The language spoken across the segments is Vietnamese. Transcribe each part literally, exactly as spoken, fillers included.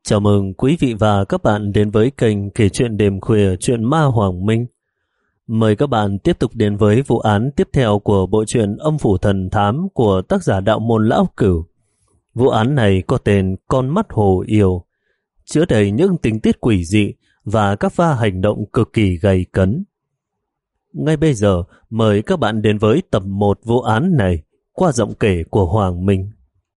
Chào mừng quý vị và các bạn đến với kênh kể chuyện đêm khuya Chuyện Ma Hoàng Minh. Mời các bạn tiếp tục đến với vụ án tiếp theo của bộ truyện Âm Phủ Thần Thám của tác giả Đạo Môn Lão Cửu. Vụ án này có tên Con Mắt Hồ Yêu, chứa đầy những tình tiết quỷ dị và các pha hành động cực kỳ gay cấn. Ngay bây giờ, mời các bạn đến với tập một vụ án này qua giọng kể của Hoàng Minh.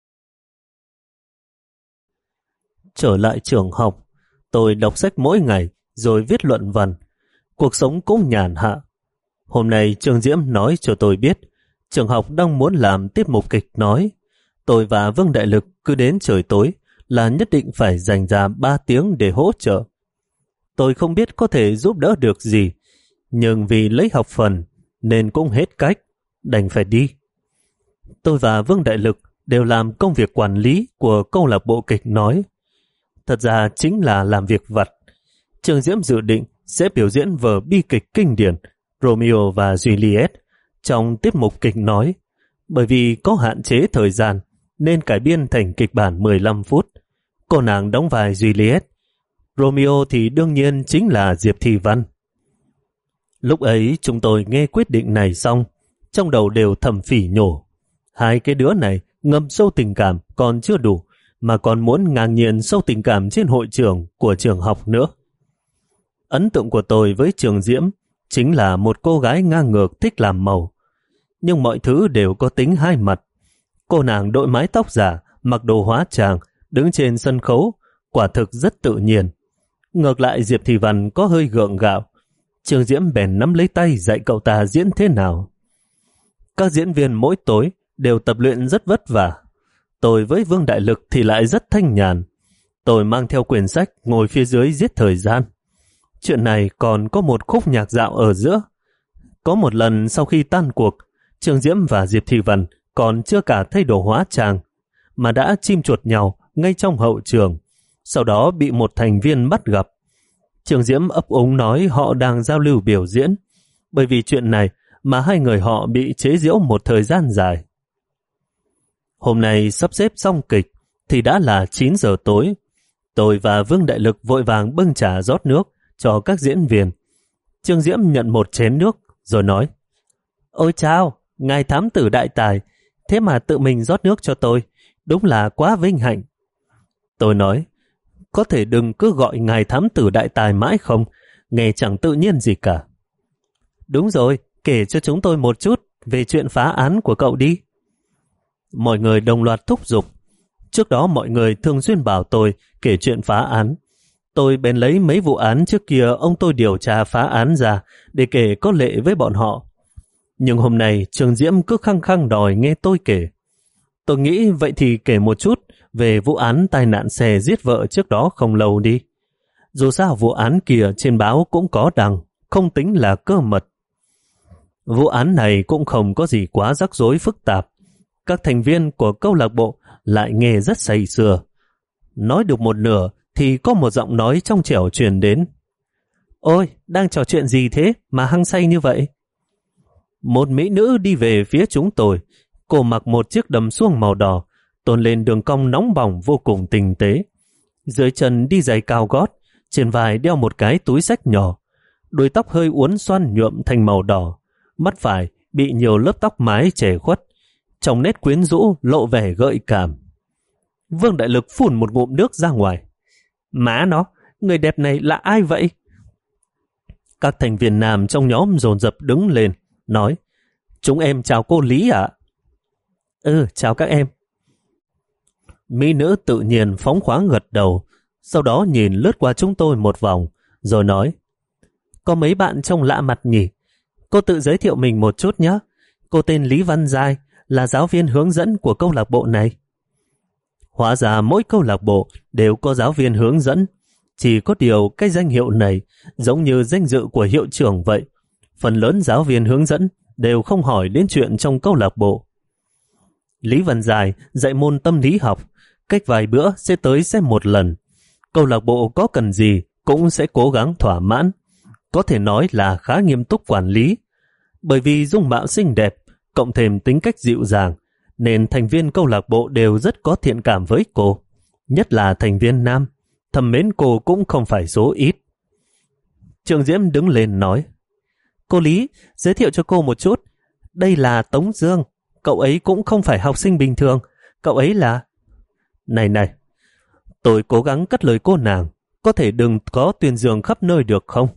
Trở lại trường học, tôi đọc sách mỗi ngày rồi viết luận văn. Cuộc sống cũng nhàn hạ. Hôm nay Trương Diễm nói cho tôi biết trường học đang muốn làm tiết mục kịch nói. Tôi và Vương Đại Lực cứ đến trời tối là nhất định phải dành ra ba tiếng để hỗ trợ. Tôi không biết có thể giúp đỡ được gì, nhưng vì lấy học phần nên cũng hết cách, đành phải đi. Tôi và Vương Đại Lực đều làm công việc quản lý của câu lạc bộ kịch nói. Thật ra chính là làm việc vặt. Trương Diễm dự định sẽ biểu diễn vở bi kịch kinh điển Romeo và Juliet trong tiết mục kịch nói. Bởi vì có hạn chế thời gian nên cải biên thành kịch bản mười lăm phút. Cô nàng đóng vai Juliet. Romeo thì đương nhiên chính là Diệp Thị Văn. Lúc ấy chúng tôi nghe quyết định này xong, trong đầu đều thầm phỉ nhổ. Hai cái đứa này ngầm sâu tình cảm còn chưa đủ, mà còn muốn ngang nhiên sâu tình cảm trên hội trường của trường học nữa. Ấn tượng của tôi với Trường Diễm chính là một cô gái ngang ngược thích làm màu. Nhưng mọi thứ đều có tính hai mặt. Cô nàng đội mái tóc giả, mặc đồ hóa trang, đứng trên sân khấu, quả thực rất tự nhiên. Ngược lại Diệp Thị Văn có hơi gượng gạo. Trường Diễm bèn nắm lấy tay dạy cậu ta diễn thế nào. Các diễn viên mỗi tối đều tập luyện rất vất vả. Tôi với Vương Đại Lực thì lại rất thanh nhàn. Tôi mang theo quyển sách ngồi phía dưới giết thời gian. Chuyện này còn có một khúc nhạc dạo ở giữa. Có một lần sau khi tan cuộc, Trương Diễm và Diệp Thị Văn còn chưa cả thay đồ hóa trang, mà đã chim chuột nhau ngay trong hậu trường. Sau đó bị một thành viên bắt gặp. Trương Diễm ấp úng nói họ đang giao lưu biểu diễn. Bởi vì chuyện này mà hai người họ bị chế giễu một thời gian dài. Hôm nay sắp xếp xong kịch thì đã là chín giờ tối. Tôi và Vương Đại Lực vội vàng bưng trà rót nước cho các diễn viên. Trương Diễm nhận một chén nước rồi nói: Ôi chao, ngài thám tử đại tài, thế mà tự mình rót nước cho tôi, đúng là quá vinh hạnh. Tôi nói: Có thể đừng cứ gọi ngài thám tử đại tài mãi không, nghe chẳng tự nhiên gì cả. Đúng rồi, kể cho chúng tôi một chút về chuyện phá án của cậu đi. Mọi người đồng loạt thúc giục. Trước đó mọi người thường xuyên bảo tôi kể chuyện phá án. Tôi bèn lấy mấy vụ án trước kia ông tôi điều tra phá án ra để kể có lệ với bọn họ. Nhưng hôm nay Trường Diễm cứ khăng khăng đòi nghe tôi kể. Tôi nghĩ vậy thì kể một chút về vụ án tai nạn xe giết vợ trước đó không lâu đi. Dù sao vụ án kia trên báo cũng có đăng, không tính là cơ mật. Vụ án này cũng không có gì quá rắc rối phức tạp. Các thành viên của câu lạc bộ lại nghe rất say sưa. Nói được một nửa thì có một giọng nói trong trẻo truyền đến. Ôi, đang trò chuyện gì thế mà hăng say như vậy? Một mỹ nữ đi về phía chúng tôi. Cô mặc một chiếc đầm suông màu đỏ, tôn lên đường cong nóng bỏng vô cùng tinh tế. Dưới chân đi giày cao gót, trên vai đeo một cái túi xách nhỏ. Đuôi tóc hơi uốn xoăn nhuộm thành màu đỏ. Mắt phải bị nhiều lớp tóc mái che khuất. Trong nét quyến rũ lộ vẻ gợi cảm. Vương Đại Lực phun một ngụm nước ra ngoài. Má nó, người đẹp này là ai vậy? Các thành viên nam trong nhóm dồn dập đứng lên, nói: Chúng em chào cô Lý ạ. Ừ, chào các em. Mỹ nữ tự nhiên phóng khoáng gật đầu, sau đó nhìn lướt qua chúng tôi một vòng, rồi nói: Có mấy bạn trông lạ mặt nhỉ? Cô tự giới thiệu mình một chút nhé. Cô tên Lý Văn Giai, là giáo viên hướng dẫn của câu lạc bộ này. Hóa ra mỗi câu lạc bộ đều có giáo viên hướng dẫn. Chỉ có điều cái danh hiệu này giống như danh dự của hiệu trưởng vậy. Phần lớn giáo viên hướng dẫn đều không hỏi đến chuyện trong câu lạc bộ. Lý Văn Giai dạy môn tâm lý học, cách vài bữa sẽ tới xem một lần. Câu lạc bộ có cần gì cũng sẽ cố gắng thỏa mãn. Có thể nói là khá nghiêm túc quản lý. Bởi vì dung mạo xinh đẹp, cộng thêm tính cách dịu dàng, nên thành viên câu lạc bộ đều rất có thiện cảm với cô. Nhất là thành viên nam, thầm mến cô cũng không phải số ít. Trường Diễm đứng lên nói, cô Lý, giới thiệu cho cô một chút. Đây là Tống Dương, cậu ấy cũng không phải học sinh bình thường, cậu ấy là... Này này, tôi cố gắng cất lời cô nàng, có thể đừng có tuyên dương khắp nơi được không?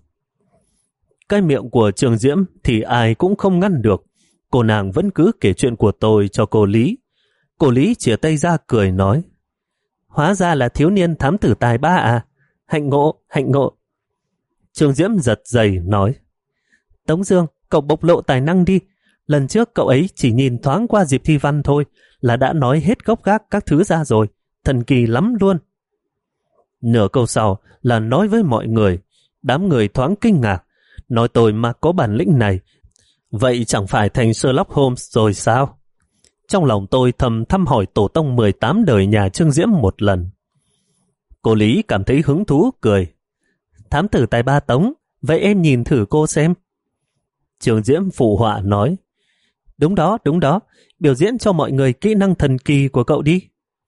Cái miệng của Trường Diễm thì ai cũng không ngăn được, cô nàng vẫn cứ kể chuyện của tôi cho cô Lý. Cô Lý chìa tay ra cười nói, hóa ra là thiếu niên thám tử tài ba à, hạnh ngộ, hạnh ngộ. Trường Diễm giật giày nói, Tống Dương, cậu bộc lộ tài năng đi. Lần trước cậu ấy chỉ nhìn thoáng qua dịp thi văn thôi là đã nói hết gốc gác các thứ ra rồi, thần kỳ lắm luôn. Nửa câu sau là nói với mọi người, đám người thoáng kinh ngạc, nói tôi mà có bản lĩnh này, vậy chẳng phải thành Sherlock Holmes rồi sao? Trong lòng tôi thầm thăm hỏi tổ tông mười tám đời nhà Trương Diễm một lần. Cô Lý cảm thấy hứng thú cười, thám tử tài ba Tống, vậy em nhìn thử cô xem. Trương Diễm phụ họa nói, đúng đó, đúng đó, biểu diễn cho mọi người kỹ năng thần kỳ của cậu đi.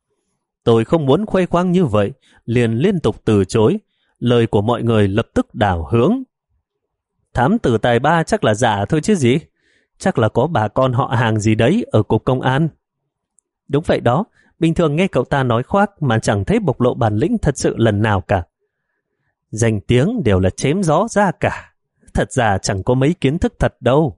Tôi không muốn khoe khoang như vậy, liền liên tục từ chối, lời của mọi người lập tức đảo hướng. Thám tử tài ba chắc là giả thôi chứ gì, chắc là có bà con họ hàng gì đấy ở cục công an. Đúng vậy đó, bình thường nghe cậu ta nói khoác mà chẳng thấy bộc lộ bản lĩnh thật sự lần nào cả. Danh tiếng đều là chém gió ra cả, thật ra chẳng có mấy kiến thức thật đâu.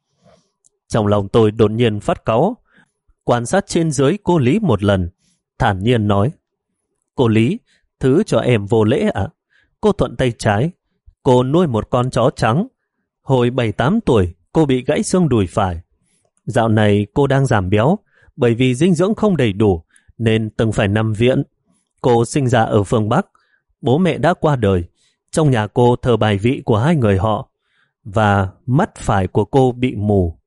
Trong lòng tôi đột nhiên phát cáu, quan sát trên dưới cô Lý một lần, thản nhiên nói, cô Lý, thứ cho em vô lễ ạ. À? Cô thuận tay trái, cô nuôi một con chó trắng. Hồi bảy tám tuổi, cô bị gãy xương đùi phải. Dạo này cô đang giảm béo, bởi vì dinh dưỡng không đầy đủ, nên từng phải nằm viện. Cô sinh ra ở phương Bắc, bố mẹ đã qua đời. Trong nhà cô thờ bài vị của hai người họ, và mắt phải của cô bị mù.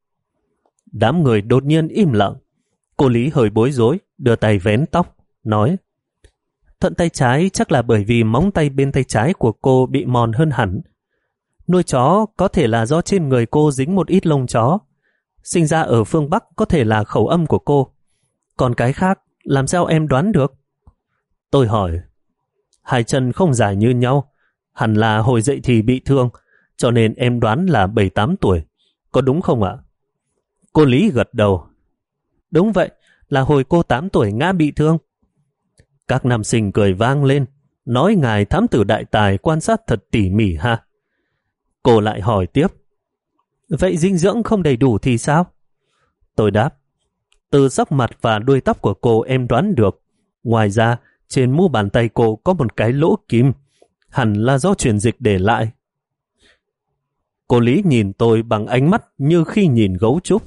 Đám người đột nhiên im lặng. Cô Lý hơi bối rối, đưa tay vén tóc, nói, thuận tay trái chắc là bởi vì móng tay bên tay trái của cô bị mòn hơn hẳn. Nuôi chó có thể là do trên người cô dính một ít lông chó. Sinh ra ở phương Bắc có thể là khẩu âm của cô. Còn cái khác, làm sao em đoán được? Tôi hỏi, hai chân không dài như nhau, hẳn là hồi dậy thì bị thương, cho nên em đoán là bảy tám tuổi. Có đúng không ạ? Cô Lý gật đầu. Đúng vậy, là hồi cô tám tuổi ngã bị thương. Các nam sinh cười vang lên, nói ngài thám tử đại tài quan sát thật tỉ mỉ ha. Cô lại hỏi tiếp, vậy dinh dưỡng không đầy đủ thì sao? Tôi đáp, từ sắc mặt và đuôi tóc của cô em đoán được. Ngoài ra, trên mu bàn tay cô có một cái lỗ kim, hẳn là do truyền dịch để lại. Cô Lý nhìn tôi bằng ánh mắt như khi nhìn gấu trúc.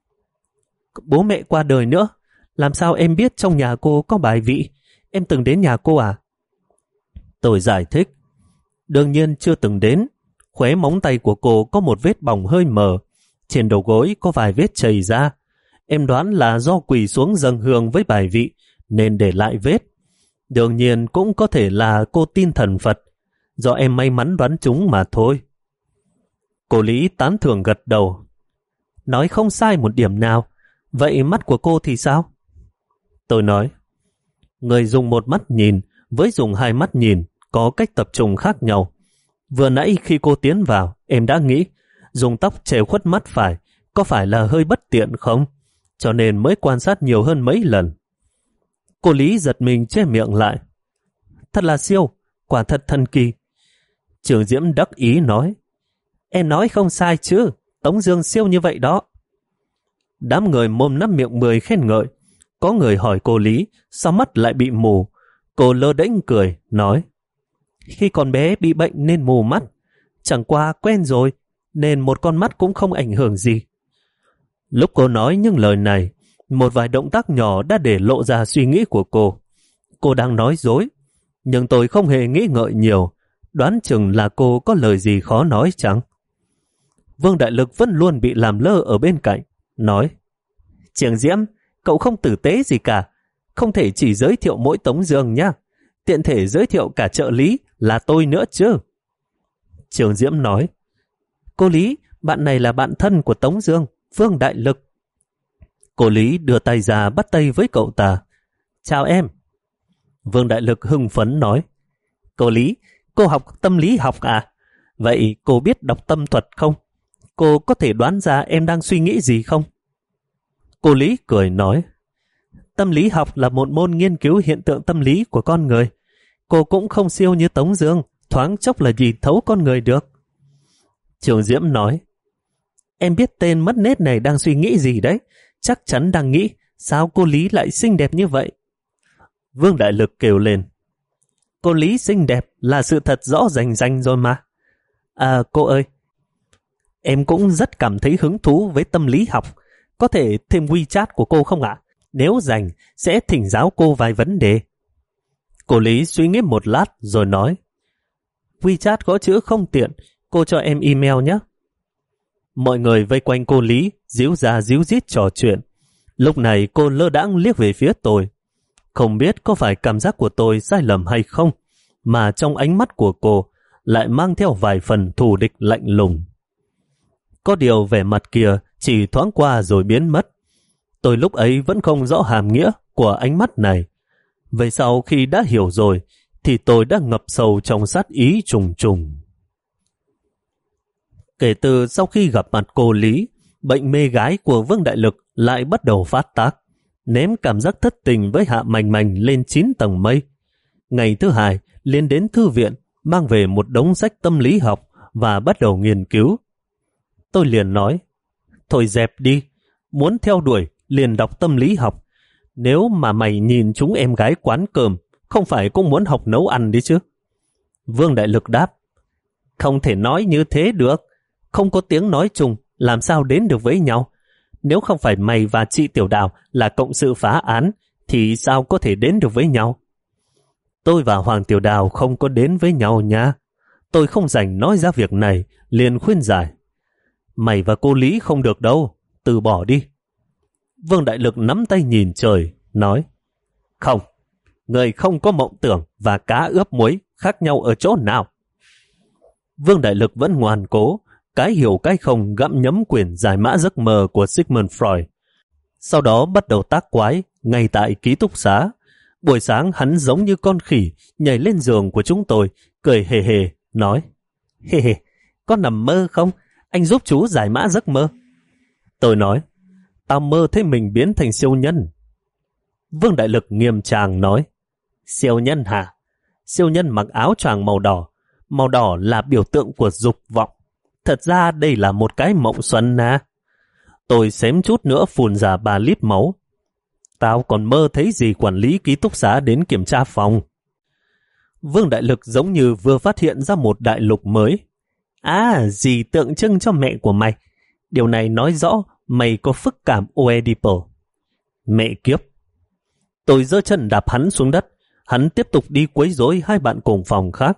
Bố mẹ qua đời nữa, làm sao em biết trong nhà cô có bài vị? Em từng đến nhà cô à? Tôi giải thích, đương nhiên chưa từng đến. Khóe móng tay của cô có một vết bỏng hơi mờ, trên đầu gối có vài vết chảy ra. Em đoán là do quỳ xuống dâng hương với bài vị nên để lại vết. Đương nhiên cũng có thể là cô tin thần Phật, do em may mắn đoán chúng mà thôi. Cô Lý tán thưởng gật đầu, nói không sai một điểm nào. Vậy mắt của cô thì sao? Tôi nói, người dùng một mắt nhìn với dùng hai mắt nhìn có cách tập trung khác nhau. Vừa nãy khi cô tiến vào, em đã nghĩ dùng tóc che khuất mắt phải có phải là hơi bất tiện không? Cho nên mới quan sát nhiều hơn mấy lần. Cô Lý giật mình che miệng lại. Thật là siêu, quả thật thần kỳ. Trường Diễm đắc ý nói, em nói không sai chứ, Tống Dương siêu như vậy đó. Đám người mồm năm miệng mười khen ngợi. Có người hỏi cô Lý, sao mắt lại bị mù? Cô lơ đễnh cười, nói, khi còn bé bị bệnh nên mù mắt, chẳng qua quen rồi, nên một con mắt cũng không ảnh hưởng gì. Lúc cô nói những lời này, một vài động tác nhỏ đã để lộ ra suy nghĩ của cô. Cô đang nói dối, nhưng tôi không hề nghĩ ngợi nhiều, đoán chừng là cô có lời gì khó nói chẳng. Vương Đại Lực vẫn luôn bị làm lơ ở bên cạnh, nói, Trường Diễm, cậu không tử tế gì cả, không thể chỉ giới thiệu mỗi Tống Dương nhá, tiện thể giới thiệu cả trợ lý là tôi nữa chứ. Trường Diễm nói, cô Lý, bạn này là bạn thân của Tống Dương, Vương Đại Lực. Cô Lý đưa tay ra bắt tay với cậu ta. Chào em. Vương Đại Lực hưng phấn nói, Cô Lý, cô học tâm lý học à? Vậy cô biết đọc tâm thuật không? Cô có thể đoán ra em đang suy nghĩ gì không? Cô Lý cười nói, tâm lý học là một môn nghiên cứu hiện tượng tâm lý của con người. Cô cũng không siêu như Tống Dương, thoáng chốc là nhìn thấu con người được. Trường Diễm nói, em biết tên mất nết này đang suy nghĩ gì đấy. Chắc chắn đang nghĩ, sao cô Lý lại xinh đẹp như vậy? Vương Đại Lực kêu lên, cô Lý xinh đẹp là sự thật rõ rành rành rồi mà. À cô ơi, em cũng rất cảm thấy hứng thú với tâm lý học. Có thể thêm WeChat của cô không ạ? Nếu rảnh, sẽ thỉnh giáo cô vài vấn đề. Cô Lý suy nghĩ một lát rồi nói, WeChat có chữ không tiện, cô cho em email nhé. Mọi người vây quanh cô Lý, díu ra díu dít trò chuyện. Lúc này cô lơ đãng liếc về phía tôi. Không biết có phải cảm giác của tôi sai lầm hay không, mà trong ánh mắt của cô lại mang theo vài phần thù địch lạnh lùng. Có điều vẻ mặt kia chỉ thoáng qua rồi biến mất. Tôi lúc ấy vẫn không rõ hàm nghĩa của ánh mắt này. Vậy sau khi đã hiểu rồi, thì tôi đã ngập sâu trong sát ý trùng trùng. Kể từ sau khi gặp mặt cô Lý, bệnh mê gái của Vương Đại Lực lại bắt đầu phát tác, ném cảm giác thất tình với Hạ Mành Mành lên chín tầng mây. Ngày thứ hai, liền đến thư viện, mang về một đống sách tâm lý học và bắt đầu nghiên cứu. Tôi liền nói, thôi dẹp đi, muốn theo đuổi liền đọc tâm lý học. Nếu mà mày nhìn chúng em gái quán cơm, không phải cũng muốn học nấu ăn đi chứ? Vương Đại Lực đáp, không thể nói như thế được, không có tiếng nói chung, làm sao đến được với nhau? Nếu không phải mày và chị Tiểu Đào là cộng sự phá án, thì sao có thể đến được với nhau? Tôi và Hoàng Tiểu Đào không có đến với nhau nha. Tôi không rảnh nói ra việc này, liền khuyên giải. Mày và cô Lý không được đâu, từ bỏ đi. Vương Đại Lực nắm tay nhìn trời, nói, không, người không có mộng tưởng và cá ướp muối khác nhau ở chỗ nào? Vương Đại Lực vẫn ngoan cố, cái hiểu cái không gặm nhấm quyển giải mã giấc mơ của Sigmund Freud. Sau đó bắt đầu tác quái ngay tại ký túc xá. Buổi sáng hắn giống như con khỉ nhảy lên giường của chúng tôi, cười hề hề, nói, hề hề, có nằm mơ không? Anh giúp chú giải mã giấc mơ. Tôi nói, tao mơ thấy mình biến thành siêu nhân. Vương Đại Lực nghiêm trang nói, siêu nhân hả? Siêu nhân mặc áo choàng màu đỏ. Màu đỏ là biểu tượng của dục vọng. Thật ra đây là một cái mộng xuân à. Tôi xém chút nữa phun ra ba lít máu. Tao còn mơ thấy gì quản lý ký túc xá đến kiểm tra phòng. Vương Đại Lực giống như vừa phát hiện ra một đại lục mới. À, gì tượng trưng cho mẹ của mày. Điều này nói rõ mày có phức cảm Oedipo. Mẹ kiếp. Tôi giơ chân đạp hắn xuống đất. Hắn tiếp tục đi quấy rối hai bạn cùng phòng khác.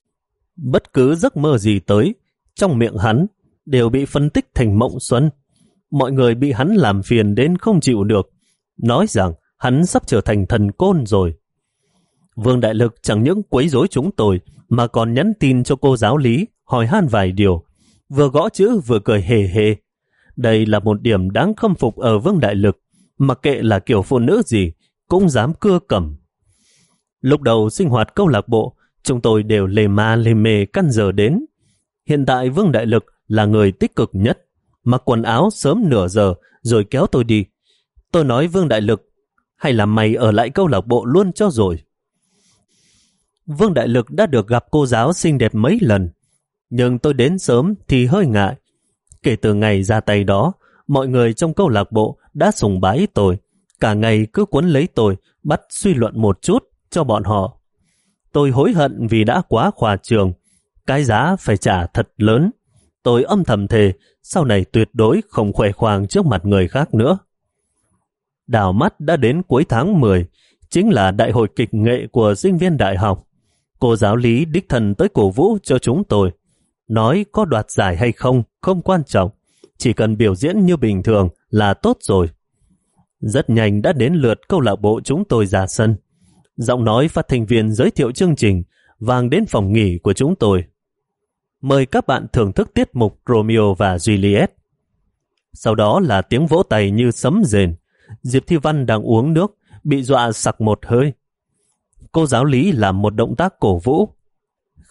Bất cứ giấc mơ gì tới, trong miệng hắn đều bị phân tích thành mộng xuân. Mọi người bị hắn làm phiền đến không chịu được, nói rằng hắn sắp trở thành thần côn rồi. Vương Đại Lực chẳng những quấy rối chúng tôi mà còn nhắn tin cho cô giáo lý hỏi han vài điều, vừa gõ chữ vừa cười hề hề. Đây là một điểm đáng khâm phục ở Vương Đại Lực, mặc kệ là kiểu phụ nữ gì cũng dám cưa cẩm. Lúc đầu sinh hoạt câu lạc bộ, chúng tôi đều lề ma lề mề căn giờ đến. Hiện tại Vương Đại Lực là người tích cực nhất, mặc quần áo sớm nửa giờ rồi kéo tôi đi. Tôi nói Vương Đại Lực, hay là mày ở lại câu lạc bộ luôn cho rồi. Vương Đại Lực đã được gặp cô giáo xinh đẹp mấy lần, nhưng tôi đến sớm thì hơi ngại. Kể từ ngày ra tay đó, mọi người trong câu lạc bộ đã sùng bái tôi, cả ngày cứ cuốn lấy tôi, bắt suy luận một chút cho bọn họ. Tôi hối hận vì đã quá khoa trường, cái giá phải trả thật lớn. Tôi âm thầm thề, sau này tuyệt đối không khoe khoang trước mặt người khác nữa. Đảo mắt đã đến cuối tháng mười, chính là đại hội kịch nghệ của sinh viên đại học. Cô giáo lý đích thân tới cổ vũ cho chúng tôi. Nói có đoạt giải hay không, không quan trọng. Chỉ cần biểu diễn như bình thường là tốt rồi. Rất nhanh đã đến lượt câu lạc bộ chúng tôi ra sân. Giọng nói phát thanh viên giới thiệu chương trình vang đến phòng nghỉ của chúng tôi. Mời các bạn thưởng thức tiết mục Romeo và Juliet. Sau đó là tiếng vỗ tay như sấm rền. Diệp Thi Văn đang uống nước, bị dọa sặc một hơi. Cô giáo lý làm một động tác cổ vũ,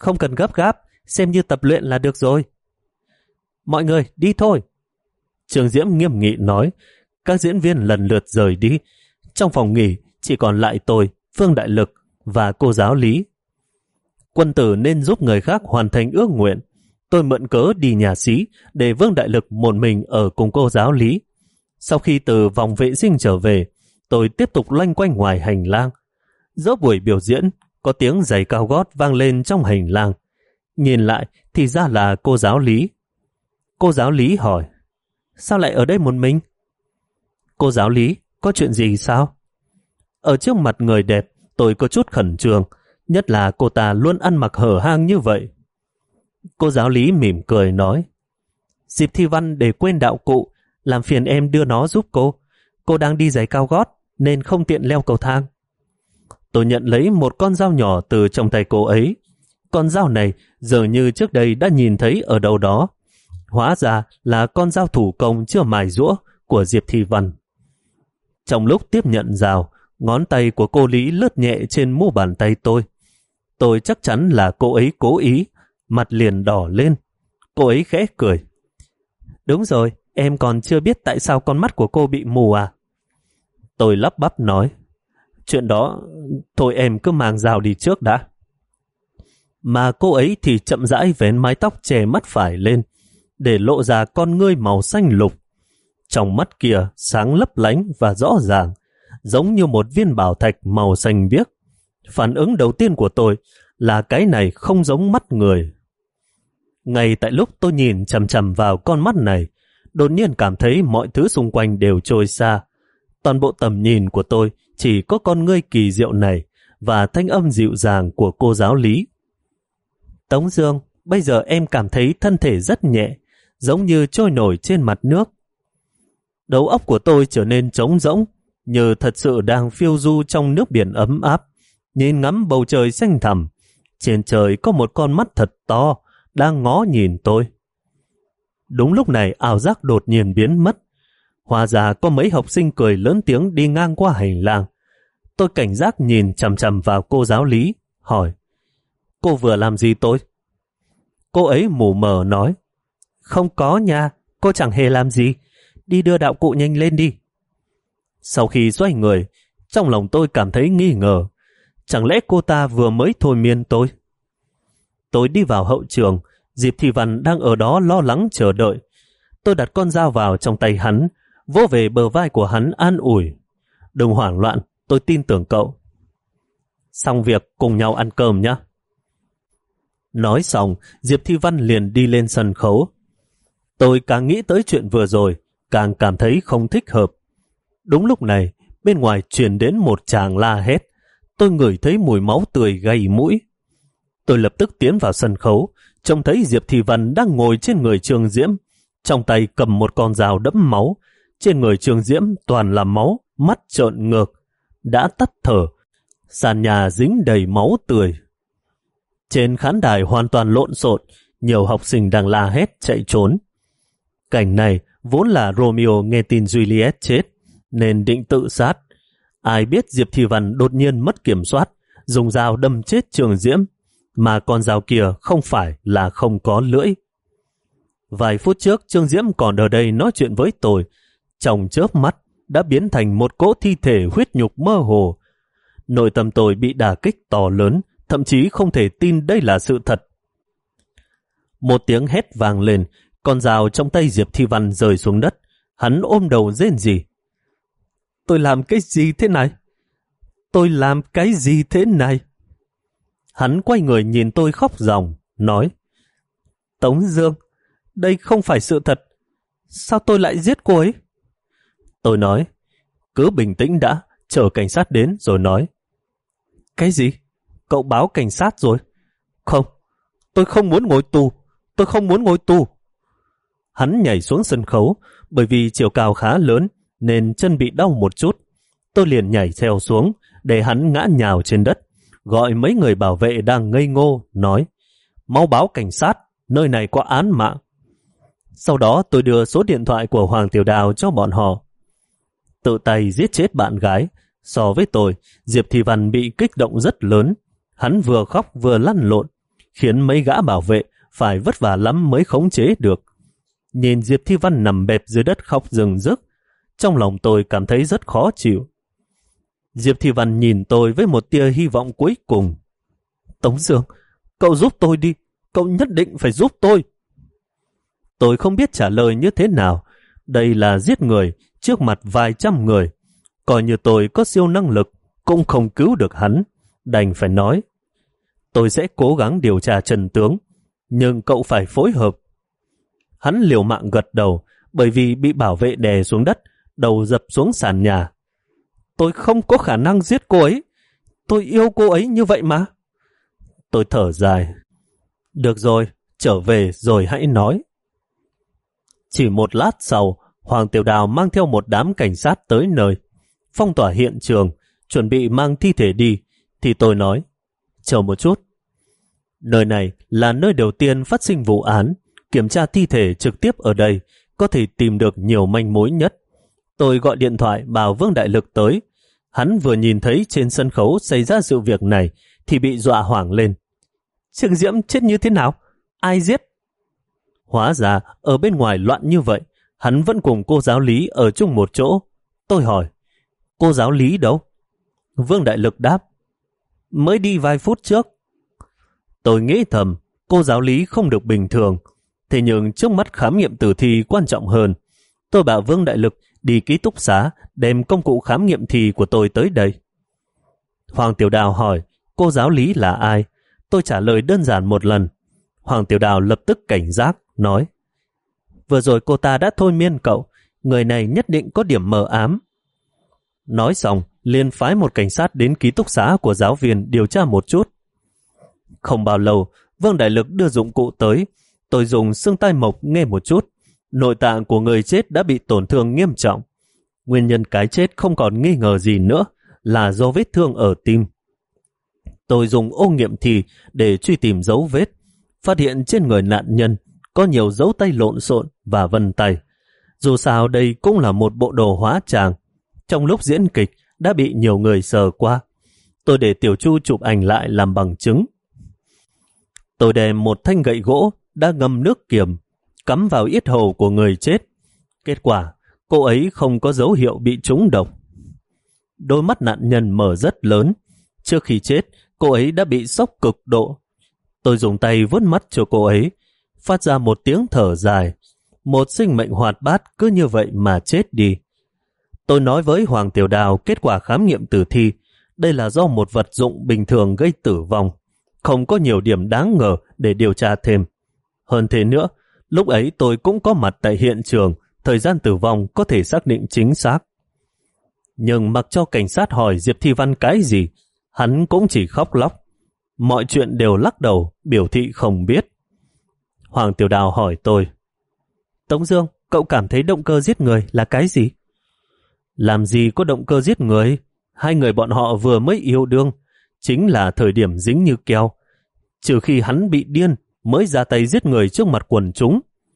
Không cần gấp gáp, xem như tập luyện là được rồi. Mọi người đi thôi. Trường Diễm nghiêm nghị nói. Các diễn viên lần lượt rời đi. Trong phòng nghỉ chỉ còn lại tôi, Phương Đại Lực và cô giáo Lý. Quân tử nên giúp người khác hoàn thành ước nguyện. Tôi mượn cớ đi nhà xí để Vương Đại Lực một mình ở cùng cô giáo Lý. Sau khi từ vòng vệ sinh trở về, tôi tiếp tục loanh quanh ngoài hành lang. Giữa buổi biểu diễn, có tiếng giày cao gót vang lên trong hành lang. Nhìn lại thì ra là cô giáo Lý. Cô giáo Lý hỏi, sao lại ở đây một mình? Cô giáo Lý, có chuyện gì sao? Ở trước mặt người đẹp, tôi có chút khẩn trương, nhất là cô ta luôn ăn mặc hở hang như vậy. Cô giáo Lý mỉm cười nói, dịp thi văn để quên đạo cụ, làm phiền em đưa nó giúp cô. Cô đang đi giày cao gót nên không tiện leo cầu thang. Tôi nhận lấy một con dao nhỏ từ trong tay cô ấy. Con dao này dường như trước đây đã nhìn thấy ở đâu đó. Hóa ra là con dao thủ công chưa mài giũa của Diệp Thi Văn. Trong lúc tiếp nhận dao, ngón tay của cô Lý lướt nhẹ trên mu bàn tay tôi. Tôi chắc chắn là cô ấy cố ý, mặt liền đỏ lên. Cô ấy khẽ cười. Đúng rồi, em còn chưa biết tại sao con mắt của cô bị mù à? Tôi lắp bắp nói, chuyện đó, thôi em cứ mang dao đi trước đã. Mà cô ấy thì chậm rãi vén mái tóc che mắt phải lên, để lộ ra con ngươi màu xanh lục. Trong mắt kia sáng lấp lánh và rõ ràng, giống như một viên bảo thạch màu xanh biếc. Phản ứng đầu tiên của tôi là cái này không giống mắt người. Ngay tại lúc tôi nhìn chằm chằm vào con mắt này, đột nhiên cảm thấy mọi thứ xung quanh đều trôi xa. Toàn bộ tầm nhìn của tôi chỉ có con ngươi kỳ diệu này và thanh âm dịu dàng của cô giáo Lý. Tống Dương, bây giờ em cảm thấy thân thể rất nhẹ, giống như trôi nổi trên mặt nước. Đầu óc của tôi trở nên trống rỗng, như thật sự đang phiêu du trong nước biển ấm áp, nhìn ngắm bầu trời xanh thẳm. Trên trời có một con mắt thật to, đang ngó nhìn tôi. Đúng lúc này ảo giác đột nhiên biến mất. Hóa ra có mấy học sinh cười lớn tiếng đi ngang qua hành lang. Tôi cảnh giác nhìn chằm chằm vào cô giáo Lý, hỏi, cô vừa làm gì tôi? Cô ấy mù mờ nói, không có nha, cô chẳng hề làm gì, đi đưa đạo cụ nhanh lên đi. Sau khi xoay người, trong lòng tôi cảm thấy nghi ngờ, chẳng lẽ cô ta vừa mới thôi miên tôi? Tôi đi vào hậu trường, Diệp Thi Văn đang ở đó lo lắng chờ đợi. Tôi đặt con dao vào trong tay hắn, vỗ về bờ vai của hắn an ủi. Đừng hoảng loạn, tôi tin tưởng cậu. Xong việc cùng nhau ăn cơm nhé. Nói xong, Diệp Thi Văn liền đi lên sân khấu. Tôi càng nghĩ tới chuyện vừa rồi, càng cảm thấy không thích hợp. Đúng lúc này, bên ngoài truyền đến một tràng la hét. Tôi ngửi thấy mùi máu tươi gay mũi. Tôi lập tức tiến vào sân khấu, trông thấy Diệp Thi Văn đang ngồi trên người Trường Diễm, trong tay cầm một con dao đẫm máu. Trên người Trường Diễm toàn là máu, mắt trợn ngược, đã tắt thở, sàn nhà dính đầy máu tươi. Trên khán đài hoàn toàn lộn xộn, nhiều học sinh đang la hét chạy trốn. Cảnh này vốn là Romeo nghe tin Juliet chết, nên định tự sát. Ai biết Diệp Thi Văn đột nhiên mất kiểm soát, dùng dao đâm chết Trường Diễm, mà con dao kia không phải là không có lưỡi. Vài phút trước Trương Diễm còn ở đây nói chuyện với tôi, trong chớp mắt đã biến thành một cỗ thi thể huyết nhục mơ hồ. Nội tâm tôi bị đả kích to lớn, thậm chí không thể tin đây là sự thật. Một tiếng hét vang lên, con dao trong tay Diệp Thi Văn rơi xuống đất, hắn ôm đầu rên rỉ. Tôi làm cái gì thế này? Tôi làm cái gì thế này? Hắn quay người nhìn tôi khóc ròng, nói, Tống Dương, đây không phải sự thật. Sao tôi lại giết cô ấy? Tôi nói, cứ bình tĩnh đã, chờ cảnh sát đến rồi nói. Cái gì? Cậu báo cảnh sát rồi? Không, tôi không muốn ngồi tù, tôi không muốn ngồi tù. Hắn nhảy xuống sân khấu, bởi vì chiều cao khá lớn nên chân bị đau một chút. Tôi liền nhảy theo xuống để hắn ngã nhào trên đất, gọi mấy người bảo vệ đang ngây ngô, nói, mau báo cảnh sát, nơi này có án mạng. Sau đó tôi đưa số điện thoại của Hoàng Tiểu Đào cho bọn họ. Tự tay giết chết bạn gái, so với tôi, Diệp Thi Văn bị kích động rất lớn. Hắn vừa khóc vừa lăn lộn. khiến mấy gã bảo vệ phải vất vả lắm mới khống chế được. Nhìn Diệp Thi Văn nằm bẹp dưới đất khóc rừng rức, trong lòng tôi cảm thấy rất khó chịu. Diệp Thi Văn nhìn tôi với một tia hy vọng cuối cùng. Tống Dương, cậu giúp tôi đi, cậu nhất định phải giúp tôi. Tôi không biết trả lời như thế nào. Đây là giết người trước mặt vài trăm người. Coi như tôi có siêu năng lực cũng không cứu được hắn. Đành phải nói, tôi sẽ cố gắng điều tra chân tướng, nhưng cậu phải phối hợp. Hắn liều mạng gật đầu, bởi vì bị bảo vệ đè xuống đất, đầu dập xuống sàn nhà. Tôi không có khả năng giết cô ấy. Tôi yêu cô ấy như vậy mà. Tôi thở dài. Được rồi, trở về rồi hãy nói. Chỉ một lát sau, Hoàng Tiểu Đào mang theo một đám cảnh sát tới nơi, phong tỏa hiện trường, chuẩn bị mang thi thể đi, thì tôi nói, chờ một chút. Nơi này là nơi đầu tiên phát sinh vụ án, kiểm tra thi thể trực tiếp ở đây, có thể tìm được nhiều manh mối nhất. Tôi gọi điện thoại bảo Vương Đại Lực tới. Hắn vừa nhìn thấy trên sân khấu xảy ra sự việc này thì bị dọa hoảng lên. Trương Diễm chết như thế nào? Ai giết? Hóa ra ở bên ngoài loạn như vậy, hắn vẫn cùng cô giáo Lý ở chung một chỗ. Tôi hỏi, cô giáo Lý đâu? Vương Đại Lực đáp, mới đi vài phút trước. Tôi nghĩ thầm, cô giáo Lý không được bình thường. Thế nhưng trước mắt khám nghiệm tử thi quan trọng hơn. Tôi bảo Vương Đại Lực đi ký túc xá đem công cụ khám nghiệm thi của tôi tới đây. Hoàng Tiểu Đào hỏi, cô giáo Lý là ai? Tôi trả lời đơn giản một lần. Hoàng Tiểu Đào lập tức cảnh giác, nói, vừa rồi cô ta đã thôi miên cậu, người này nhất định có điểm mờ ám. Nói xong, liền phái một cảnh sát đến ký túc xá của giáo viên điều tra một chút. Không bao lâu, Vương Đại Lực đưa dụng cụ tới. Tôi dùng xương tai mộc nghe một chút. Nội tạng của người chết đã bị tổn thương nghiêm trọng. Nguyên nhân cái chết không còn nghi ngờ gì nữa, là do vết thương ở tim. Tôi dùng ô nghiệm thi để truy tìm dấu vết, phát hiện trên người nạn nhân có nhiều dấu tay lộn xộn và vân tay. Dù sao đây cũng là một bộ đồ hóa tràng, trong lúc diễn kịch đã bị nhiều người sờ qua. Tôi để Tiểu Chu chụp ảnh lại làm bằng chứng. Tôi đem một thanh gậy gỗ đã ngâm nước kiềm cắm vào yết hầu của người chết. Kết quả, cô ấy không có dấu hiệu bị trúng độc. Đôi mắt nạn nhân mở rất lớn. Trước khi chết, cô ấy đã bị sốc cực độ. Tôi dùng tay vuốt mắt cho cô ấy, phát ra một tiếng thở dài. Một sinh mệnh hoạt bát cứ như vậy mà chết đi. Tôi nói với Hoàng Tiểu Đào kết quả khám nghiệm tử thi. Đây là do một vật dụng bình thường gây tử vong. Không có nhiều điểm đáng ngờ để điều tra thêm. Hơn thế nữa, lúc ấy tôi cũng có mặt tại hiện trường, thời gian tử vong có thể xác định chính xác. Nhưng mặc cho cảnh sát hỏi Diệp Thi Văn cái gì, hắn cũng chỉ khóc lóc. Mọi chuyện đều lắc đầu, biểu thị không biết. Hoàng Tiểu Đào hỏi tôi, Tống Dương, cậu cảm thấy động cơ giết người là cái gì? Làm gì có động cơ giết người? Hai người bọn họ vừa mới yêu đương, chính là thời điểm dính như keo. Trừ khi hắn bị điên mới ra tay giết người trước mặt quần chúng.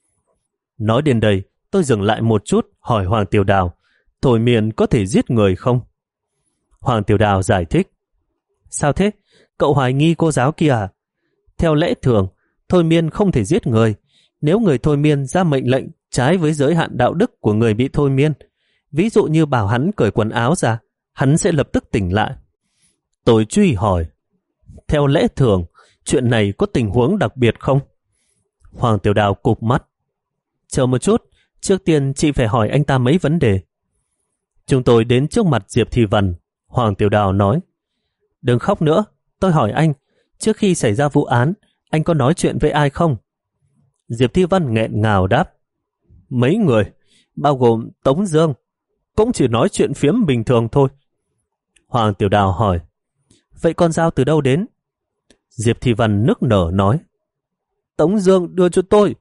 Nói đến đây, tôi dừng lại một chút hỏi Hoàng Tiểu Đào, thôi miên có thể giết người không? Hoàng Tiểu Đào giải thích, sao thế? Cậu hoài nghi cô giáo kia à? Theo lẽ thường, thôi miên không thể giết người. Nếu người thôi miên ra mệnh lệnh trái với giới hạn đạo đức của người bị thôi miên, ví dụ như bảo hắn cởi quần áo ra, hắn sẽ lập tức tỉnh lại. Tôi truy hỏi, theo lẽ thường, chuyện này có tình huống đặc biệt không? Hoàng Tiểu Đào cụp mắt. Chờ một chút, trước tiên chị phải hỏi anh ta mấy vấn đề. Chúng tôi đến trước mặt Diệp Thi Văn. Hoàng Tiểu Đào nói, đừng khóc nữa, tôi hỏi anh, trước khi xảy ra vụ án, anh có nói chuyện với ai không? Diệp Thi Văn nghẹn ngào đáp, mấy người, bao gồm Tống Dương, cũng chỉ nói chuyện phiếm bình thường thôi. Hoàng Tiểu Đào hỏi, vậy con dao từ đâu đến? Diệp Thi Văn nức nở nói, Tống Dương đưa cho tôi.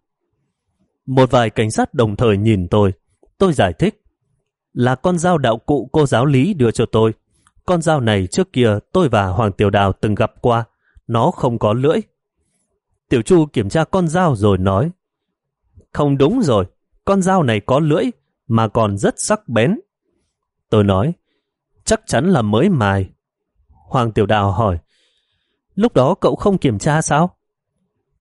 Một vài cảnh sát đồng thời nhìn tôi. Tôi giải thích, là con dao đạo cụ cô giáo Lý đưa cho tôi. Con dao này trước kia tôi và Hoàng Tiểu Đào từng gặp qua, nó không có lưỡi. Tiểu Chu kiểm tra con dao rồi nói, không đúng rồi, con dao này có lưỡi mà còn rất sắc bén. Tôi nói, chắc chắn là mới mài. Hoàng Tiểu Đào hỏi, lúc đó cậu không kiểm tra sao?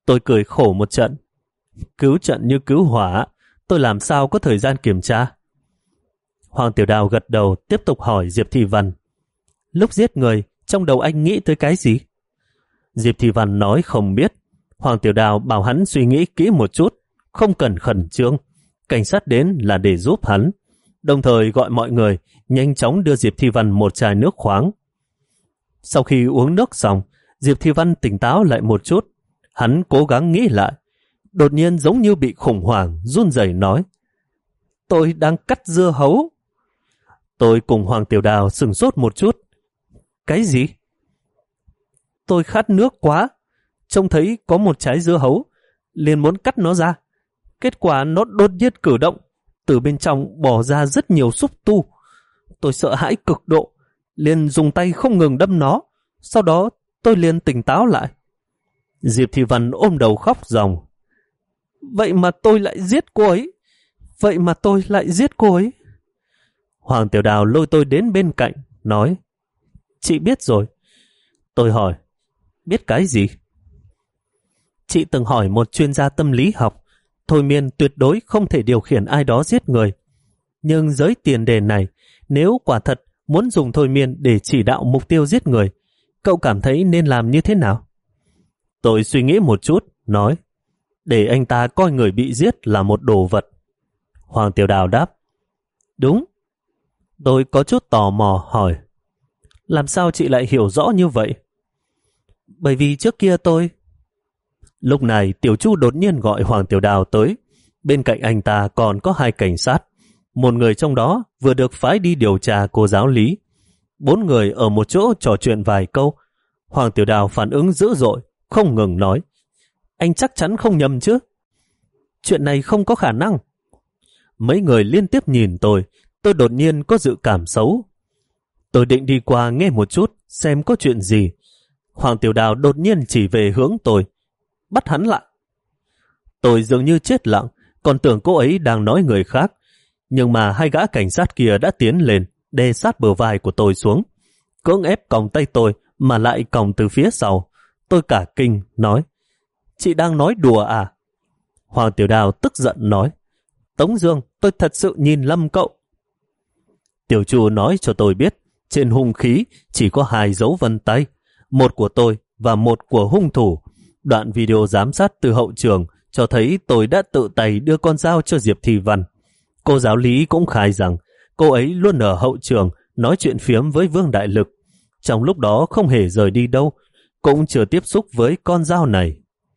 Tôi cười khổ một trận. Cứu trận như cứu hỏa, tôi làm sao có thời gian kiểm tra? Hoàng Tiểu Đào gật đầu tiếp tục hỏi Diệp Thị Văn. Lúc giết người, trong đầu anh nghĩ tới cái gì? Diệp Thị Văn nói không biết. Hoàng Tiểu Đào bảo hắn suy nghĩ kỹ một chút, không cần khẩn trương. Cảnh sát đến là để giúp hắn. Đồng thời gọi mọi người nhanh chóng đưa Diệp Thị Văn một chai nước khoáng. Sau khi uống nước xong, Diệp Thị Văn tỉnh táo lại một chút. Hắn cố gắng nghĩ lại. Đột nhiên giống như bị khủng hoảng, run rẩy nói. Tôi đang cắt dưa hấu. Tôi cùng Hoàng Tiểu Đào sửng sốt một chút. Cái gì? Tôi khát nước quá. Trông thấy có một trái dưa hấu, liền muốn cắt nó ra. Kết quả nó đột nhiên cử động, từ bên trong bỏ ra rất nhiều xúc tu. Tôi sợ hãi cực độ, liền dùng tay không ngừng đâm nó. Sau đó tôi liền tỉnh táo lại. Diệp Thị Văn ôm đầu khóc ròng. Vậy mà tôi lại giết cô ấy. Vậy mà tôi lại giết cô ấy. Hoàng Tiểu Đào lôi tôi đến bên cạnh, nói. Chị biết rồi. Tôi hỏi. Biết cái gì? Chị từng hỏi một chuyên gia tâm lý học. Thôi miên tuyệt đối không thể điều khiển ai đó giết người. Nhưng giới tiền đề này, nếu quả thật muốn dùng thôi miên để chỉ đạo mục tiêu giết người, cậu cảm thấy nên làm như thế nào? Tôi suy nghĩ một chút, nói. Để anh ta coi người bị giết là một đồ vật. Hoàng Tiểu Đào đáp. Đúng. Tôi có chút tò mò hỏi. Làm sao chị lại hiểu rõ như vậy? Bởi vì trước kia tôi... Lúc này Tiểu Chu đột nhiên gọi Hoàng Tiểu Đào tới. Bên cạnh anh ta còn có hai cảnh sát. Một người trong đó vừa được phái đi điều tra cô giáo Lý. Bốn người ở một chỗ trò chuyện vài câu. Hoàng Tiểu Đào phản ứng dữ dội, không ngừng nói. Anh chắc chắn không nhầm chứ? Chuyện này không có khả năng. Mấy người liên tiếp nhìn tôi. Tôi đột nhiên có dự cảm xấu. Tôi định đi qua nghe một chút, xem có chuyện gì. Hoàng Tiểu Đào đột nhiên chỉ về hướng tôi. Bắt hắn lại. Tôi dường như chết lặng, còn tưởng cô ấy đang nói người khác. Nhưng mà hai gã cảnh sát kia đã tiến lên, đè sát bờ vai của tôi xuống. Cưỡng ép còng tay tôi, mà lại còng từ phía sau. Tôi cả kinh, nói. Chị đang nói đùa à? Hoàng Tiểu Đào tức giận nói. Tống Dương, tôi thật sự nhìn lầm cậu. Tiểu Chu nói cho tôi biết, trên hung khí chỉ có hai dấu vân tay, một của tôi và một của hung thủ. Đoạn video giám sát từ hậu trường cho thấy tôi đã tự tay đưa con dao cho Diệp Thị Văn. Cô giáo Lý cũng khai rằng cô ấy luôn ở hậu trường nói chuyện phiếm với Vương Đại Lực. Trong lúc đó không hề rời đi đâu, cũng chưa tiếp xúc với con dao này.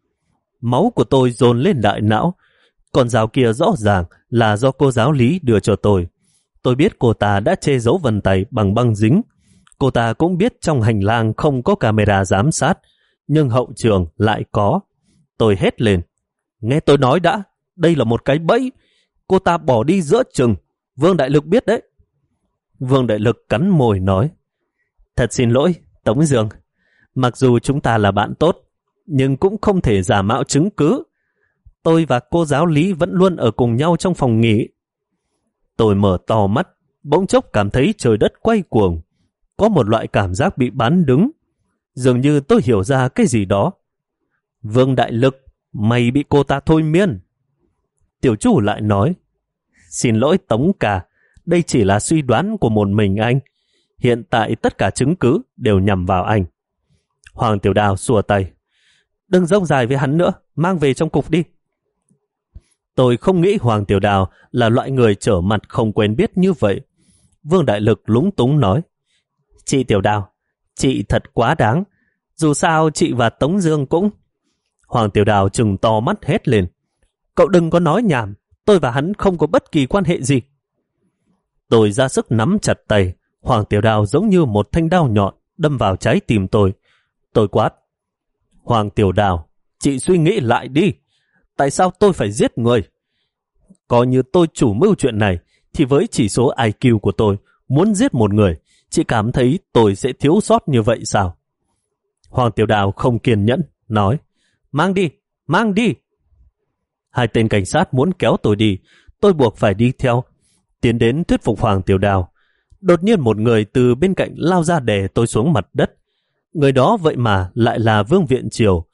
Máu của tôi dồn lên đại não. Con dao kia rõ ràng là do cô giáo Lý đưa cho tôi. Tôi biết cô ta đã che giấu vân tay bằng băng dính. Cô ta cũng biết trong hành lang không có camera giám sát, nhưng hậu trường lại có. Tôi hét lên. Nghe tôi nói đã, đây là một cái bẫy. Cô ta bỏ đi giữa chừng. Vương Đại Lực biết đấy. Vương Đại Lực cắn môi nói. Thật xin lỗi, Tống Dương. Mặc dù chúng ta là bạn tốt, nhưng cũng không thể giả mạo chứng cứ. Tôi và cô giáo Lý vẫn luôn ở cùng nhau trong phòng nghỉ. Tôi mở to mắt, bỗng chốc cảm thấy trời đất quay cuồng. Có một loại cảm giác bị bán đứng. Dường như tôi hiểu ra cái gì đó. Vương Đại Lực, mày bị cô ta thôi miên. Tiểu Chu lại nói. Xin lỗi Tống ca, đây chỉ là suy đoán của một mình anh. Hiện tại tất cả chứng cứ đều nhằm vào anh. Hoàng Tiểu Đào xua tay. Đừng rông dài với hắn nữa, mang về trong cục đi. Tôi không nghĩ Hoàng Tiểu Đào là loại người trở mặt không quen biết như vậy. Vương Đại Lực lúng túng nói. Chị Tiểu Đào, chị thật quá đáng. Dù sao chị và Tống Dương cũng... Hoàng Tiểu Đào trừng to mắt hét lên. Cậu đừng có nói nhảm, tôi và hắn không có bất kỳ quan hệ gì. Tôi ra sức nắm chặt tay. Hoàng Tiểu Đào giống như một thanh đao nhọn đâm vào trái tim tôi. Tôi quát. Hoàng Tiểu Đào, chị suy nghĩ lại đi. Tại sao tôi phải giết người? Coi như tôi chủ mưu chuyện này, thì với chỉ số i kiu của tôi, muốn giết một người, chị cảm thấy tôi sẽ thiếu sót như vậy sao? Hoàng Tiểu Đào không kiên nhẫn, nói. Mang đi, mang đi. Hai tên cảnh sát muốn kéo tôi đi, tôi buộc phải đi theo. Tiến đến thuyết phục Hoàng Tiểu Đào. Đột nhiên một người từ bên cạnh lao ra đè tôi xuống mặt đất. Người đó vậy mà lại là Vương Viện Triều.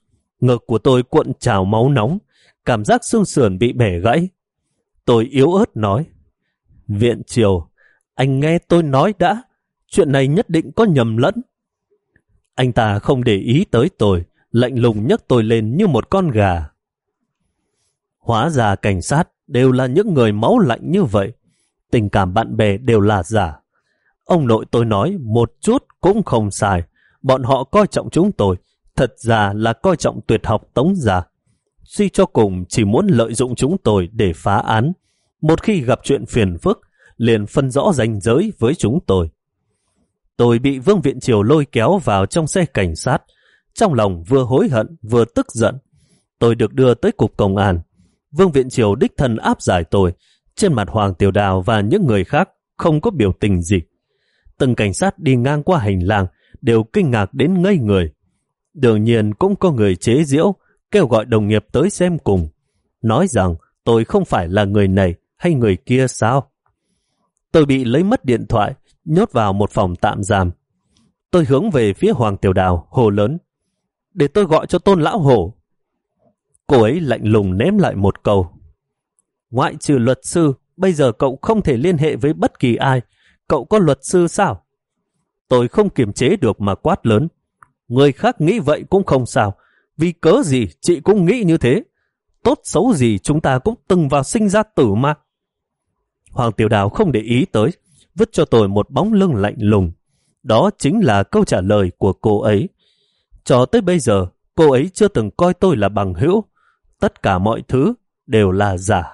Ngực của tôi cuộn trào máu nóng, cảm giác xương sườn bị bẻ gãy. Tôi yếu ớt nói, Viện Triều, anh nghe tôi nói đã, chuyện này nhất định có nhầm lẫn. Anh ta không để ý tới tôi, lạnh lùng nhấc tôi lên như một con gà. Hóa ra cảnh sát đều là những người máu lạnh như vậy. Tình cảm bạn bè đều là giả. Ông nội tôi nói một chút cũng không sai. Bọn họ coi trọng chúng tôi, thật ra là coi trọng tuyệt học Tống Gia. Suy cho cùng chỉ muốn lợi dụng chúng tôi để phá án. Một khi gặp chuyện phiền phức, liền phân rõ ranh giới với chúng tôi. Tôi bị Vương Viện Triều lôi kéo vào trong xe cảnh sát. Trong lòng vừa hối hận vừa tức giận. Tôi được đưa tới cục công an. Vương Viện Triều đích thân áp giải tôi. Trên mặt Hoàng Tiểu Đào và những người khác không có biểu tình gì. Từng cảnh sát đi ngang qua hành lang đều kinh ngạc đến ngây người. Đương nhiên cũng có người chế giễu, kêu gọi đồng nghiệp tới xem cùng, nói rằng tôi không phải là người này hay người kia sao. Tôi bị lấy mất điện thoại, nhốt vào một phòng tạm giam. Tôi hướng về phía Hoàng Tiểu Đào, hô lớn, để tôi gọi cho Tôn Lão Hổ. Cô ấy lạnh lùng ném lại một câu, ngoại trừ luật sư, bây giờ cậu không thể liên hệ với bất kỳ ai. Cậu có luật sư sao? Tôi không kiềm chế được mà quát lớn, người khác nghĩ vậy cũng không sao, vì cớ gì chị cũng nghĩ như thế. Tốt xấu gì chúng ta cũng từng vào sinh ra tử mà. Hoàng Tiểu Đào không để ý tới, vứt cho tôi một bóng lưng lạnh lùng. Đó chính là câu trả lời của cô ấy. Cho tới bây giờ, cô ấy chưa từng coi tôi là bằng hữu. Tất cả mọi thứ đều là giả.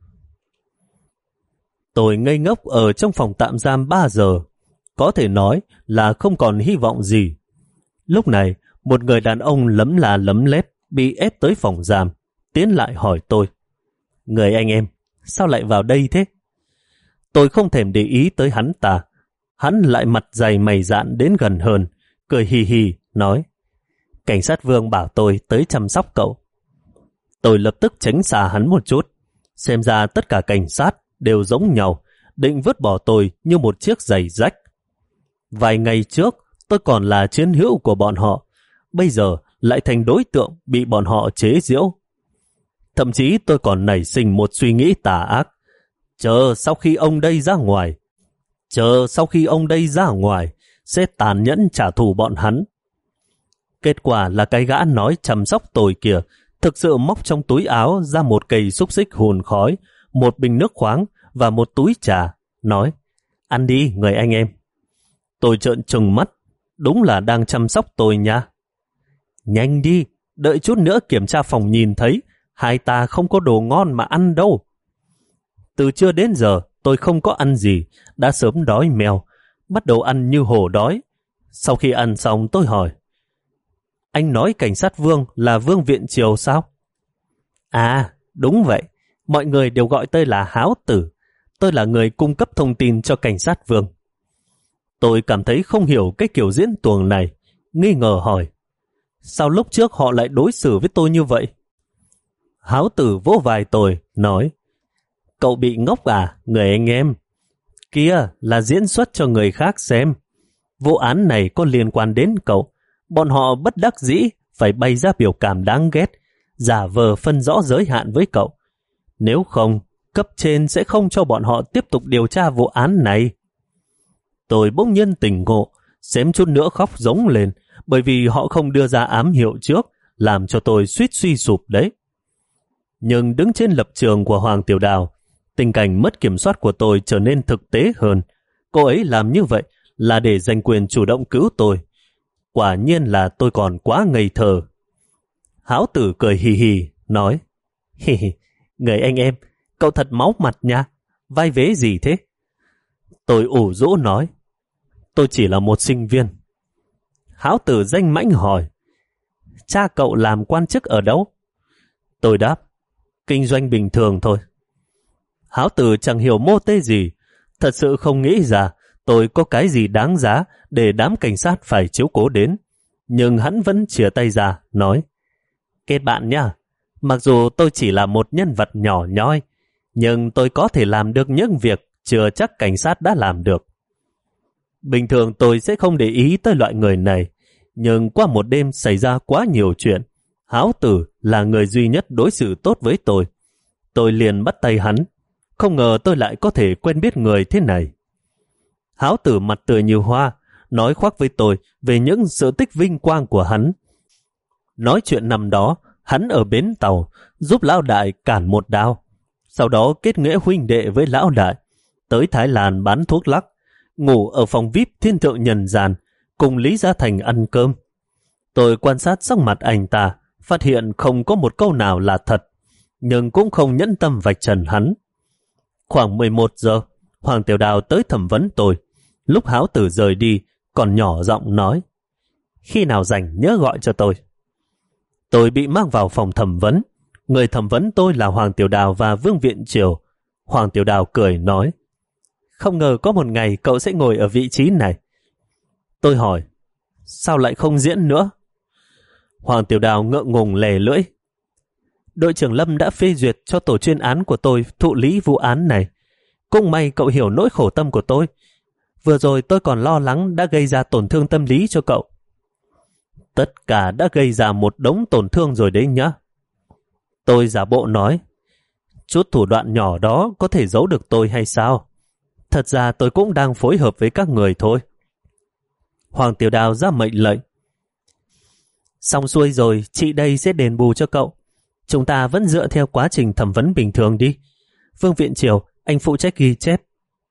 Tôi ngây ngốc ở trong phòng tạm giam ba giờ. Có thể nói là không còn hy vọng gì. Lúc này, một người đàn ông lấm là lấm lét bị ép tới phòng giam, tiến lại hỏi tôi, người anh em, sao lại vào đây thế? Tôi không thèm để ý tới hắn ta. Hắn lại mặt dày mày dạn đến gần hơn, cười hì hì, nói, cảnh sát Vương bảo tôi tới chăm sóc cậu. Tôi lập tức tránh xa hắn một chút. Xem ra tất cả cảnh sát đều giống nhau, định vứt bỏ tôi như một chiếc giày rách. Vài ngày trước, tôi còn là chiến hữu của bọn họ, bây giờ lại thành đối tượng bị bọn họ chế giễu. Thậm chí tôi còn nảy sinh một suy nghĩ tà ác. Chờ sau khi ông đây ra ngoài, chờ sau khi ông đây ra ngoài, sẽ tàn nhẫn trả thù bọn hắn. Kết quả là cái gã nói chăm sóc tôi kìa, thực sự móc trong túi áo ra một cây xúc xích hùn khói, một bình nước khoáng và một túi trà, nói, ăn đi người anh em. Tôi trợn trừng mắt, đúng là đang chăm sóc tôi nha. Nhanh đi, đợi chút nữa kiểm tra phòng nhìn thấy, hai ta không có đồ ngon mà ăn đâu. Từ trưa đến giờ, tôi không có ăn gì, đã sớm đói mèo, bắt đầu ăn như hổ đói. Sau khi ăn xong tôi hỏi, anh nói cảnh sát Vương là Vương Viện Triều sao? À, đúng vậy, mọi người đều gọi tôi là Háo Tử, tôi là người cung cấp thông tin cho cảnh sát Vương. Tôi cảm thấy không hiểu cái kiểu diễn tuồng này, nghi ngờ hỏi, sao lúc trước họ lại đối xử với tôi như vậy? Háo Tử vỗ vai tôi, nói, cậu bị ngốc à, người anh em? Kia là diễn xuất cho người khác xem. Vụ án này có liên quan đến cậu. Bọn họ bất đắc dĩ phải bày ra biểu cảm đáng ghét, giả vờ phân rõ giới hạn với cậu. Nếu không, cấp trên sẽ không cho bọn họ tiếp tục điều tra vụ án này. Tôi bỗng nhiên tỉnh ngộ, xém chút nữa khóc rống lên, bởi vì họ không đưa ra ám hiệu trước, làm cho tôi suýt suy sụp đấy. Nhưng đứng trên lập trường của Hoàng Tiểu Đào, tình cảnh mất kiểm soát của tôi trở nên thực tế hơn. Cô ấy làm như vậy là để giành quyền chủ động cứu tôi. Quả nhiên là tôi còn quá ngây thơ. Háo Tử cười hì hì, nói, hì hì, người anh em, cậu thật máu mặt nha, vai vế gì thế? Tôi ủ rũ nói, tôi chỉ là một sinh viên. Háo Tử danh mãnh hỏi, cha cậu làm quan chức ở đâu? Tôi đáp, kinh doanh bình thường thôi. Háo Tử chẳng hiểu mô tê gì, thật sự không nghĩ ra tôi có cái gì đáng giá để đám cảnh sát phải chiếu cố đến. Nhưng hắn vẫn chìa tay ra, nói, kết bạn nhá, mặc dù tôi chỉ là một nhân vật nhỏ nhoi, nhưng tôi có thể làm được những việc chưa chắc cảnh sát đã làm được. Bình thường tôi sẽ không để ý tới loại người này, nhưng qua một đêm xảy ra quá nhiều chuyện, Háo tử là người duy nhất đối xử tốt với tôi. Tôi liền bắt tay hắn. Không ngờ tôi lại có thể quen biết người thế này. Háo tử mặt tươi như hoa, nói khoác với tôi về những sự tích vinh quang của hắn. Nói chuyện năm đó, hắn ở bến tàu, giúp lão đại cản một đao. Sau đó kết nghĩa huynh đệ với lão đại, tới Thái Lan bán thuốc lắc, ngủ ở phòng vi ai pi thiên thượng nhân gian, cùng Lý Gia Thành ăn cơm. Tôi quan sát sắc mặt anh ta, phát hiện không có một câu nào là thật, nhưng cũng không nhẫn tâm vạch trần hắn. Khoảng mười một giờ, Hoàng Tiểu Đào tới thẩm vấn tôi. Lúc Háo tử rời đi, còn nhỏ giọng nói, khi nào rảnh nhớ gọi cho tôi. Tôi bị mang vào phòng thẩm vấn. Người thẩm vấn tôi là Hoàng Tiểu Đào và Vương Viện Triều. Hoàng Tiểu Đào cười nói, không ngờ có một ngày cậu sẽ ngồi ở vị trí này. Tôi hỏi, sao lại không diễn nữa? Hoàng Tiểu Đào ngượng ngùng lè lưỡi. Đội trưởng Lâm đã phê duyệt cho tổ chuyên án của tôi thụ lý vụ án này. Cũng may cậu hiểu nỗi khổ tâm của tôi. Vừa rồi tôi còn lo lắng đã gây ra tổn thương tâm lý cho cậu. Tất cả đã gây ra một đống tổn thương rồi đấy nhá. Tôi giả bộ nói, chút thủ đoạn nhỏ đó có thể giấu được tôi hay sao? Thật ra tôi cũng đang phối hợp với các người thôi. Hoàng Tiểu Đào ra mệnh lệnh. Xong xuôi rồi, chị đây sẽ đền bù cho cậu. Chúng ta vẫn dựa theo quá trình thẩm vấn bình thường đi. Vương Viện Triều, anh phụ trách ghi chép.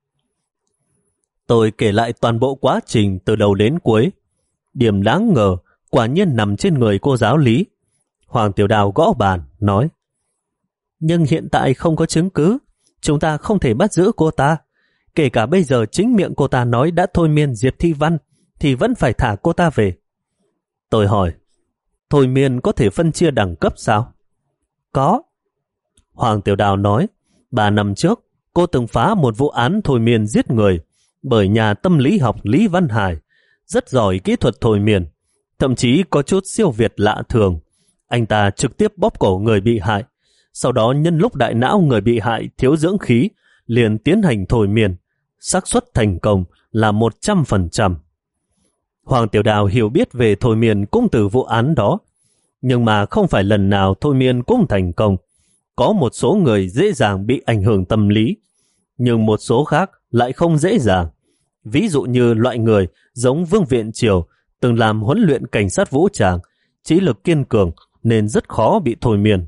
Tôi kể lại toàn bộ quá trình từ đầu đến cuối. Điểm đáng ngờ quả nhiên nằm trên người cô giáo Lý. Hoàng Tiểu Đào gõ bàn, nói, nhưng hiện tại không có chứng cứ. Chúng ta không thể bắt giữ cô ta. Kể cả bây giờ chính miệng cô ta nói đã thôi miên Diệp Thi Văn, thì vẫn phải thả cô ta về. Tôi hỏi, thôi miên có thể phân chia đẳng cấp sao? Có. Hoàng Tiểu Đào nói, ba năm trước, cô từng phá một vụ án thôi miên giết người bởi nhà tâm lý học Lý Văn Hải, rất giỏi kỹ thuật thôi miên, thậm chí có chút siêu việt lạ thường. Anh ta trực tiếp bóp cổ người bị hại, sau đó nhân lúc đại não người bị hại thiếu dưỡng khí, liền tiến hành thôi miên, xác suất thành công là một trăm phần trăm. Hoàng Tiểu Đào hiểu biết về thôi miên cũng từ vụ án đó, nhưng mà không phải lần nào thôi miên cũng thành công. Có một số người dễ dàng bị ảnh hưởng tâm lý, nhưng một số khác lại không dễ dàng. Ví dụ như loại người giống Vương Viện Triều từng làm huấn luyện cảnh sát vũ trang, trí lực kiên cường nên rất khó bị thôi miên.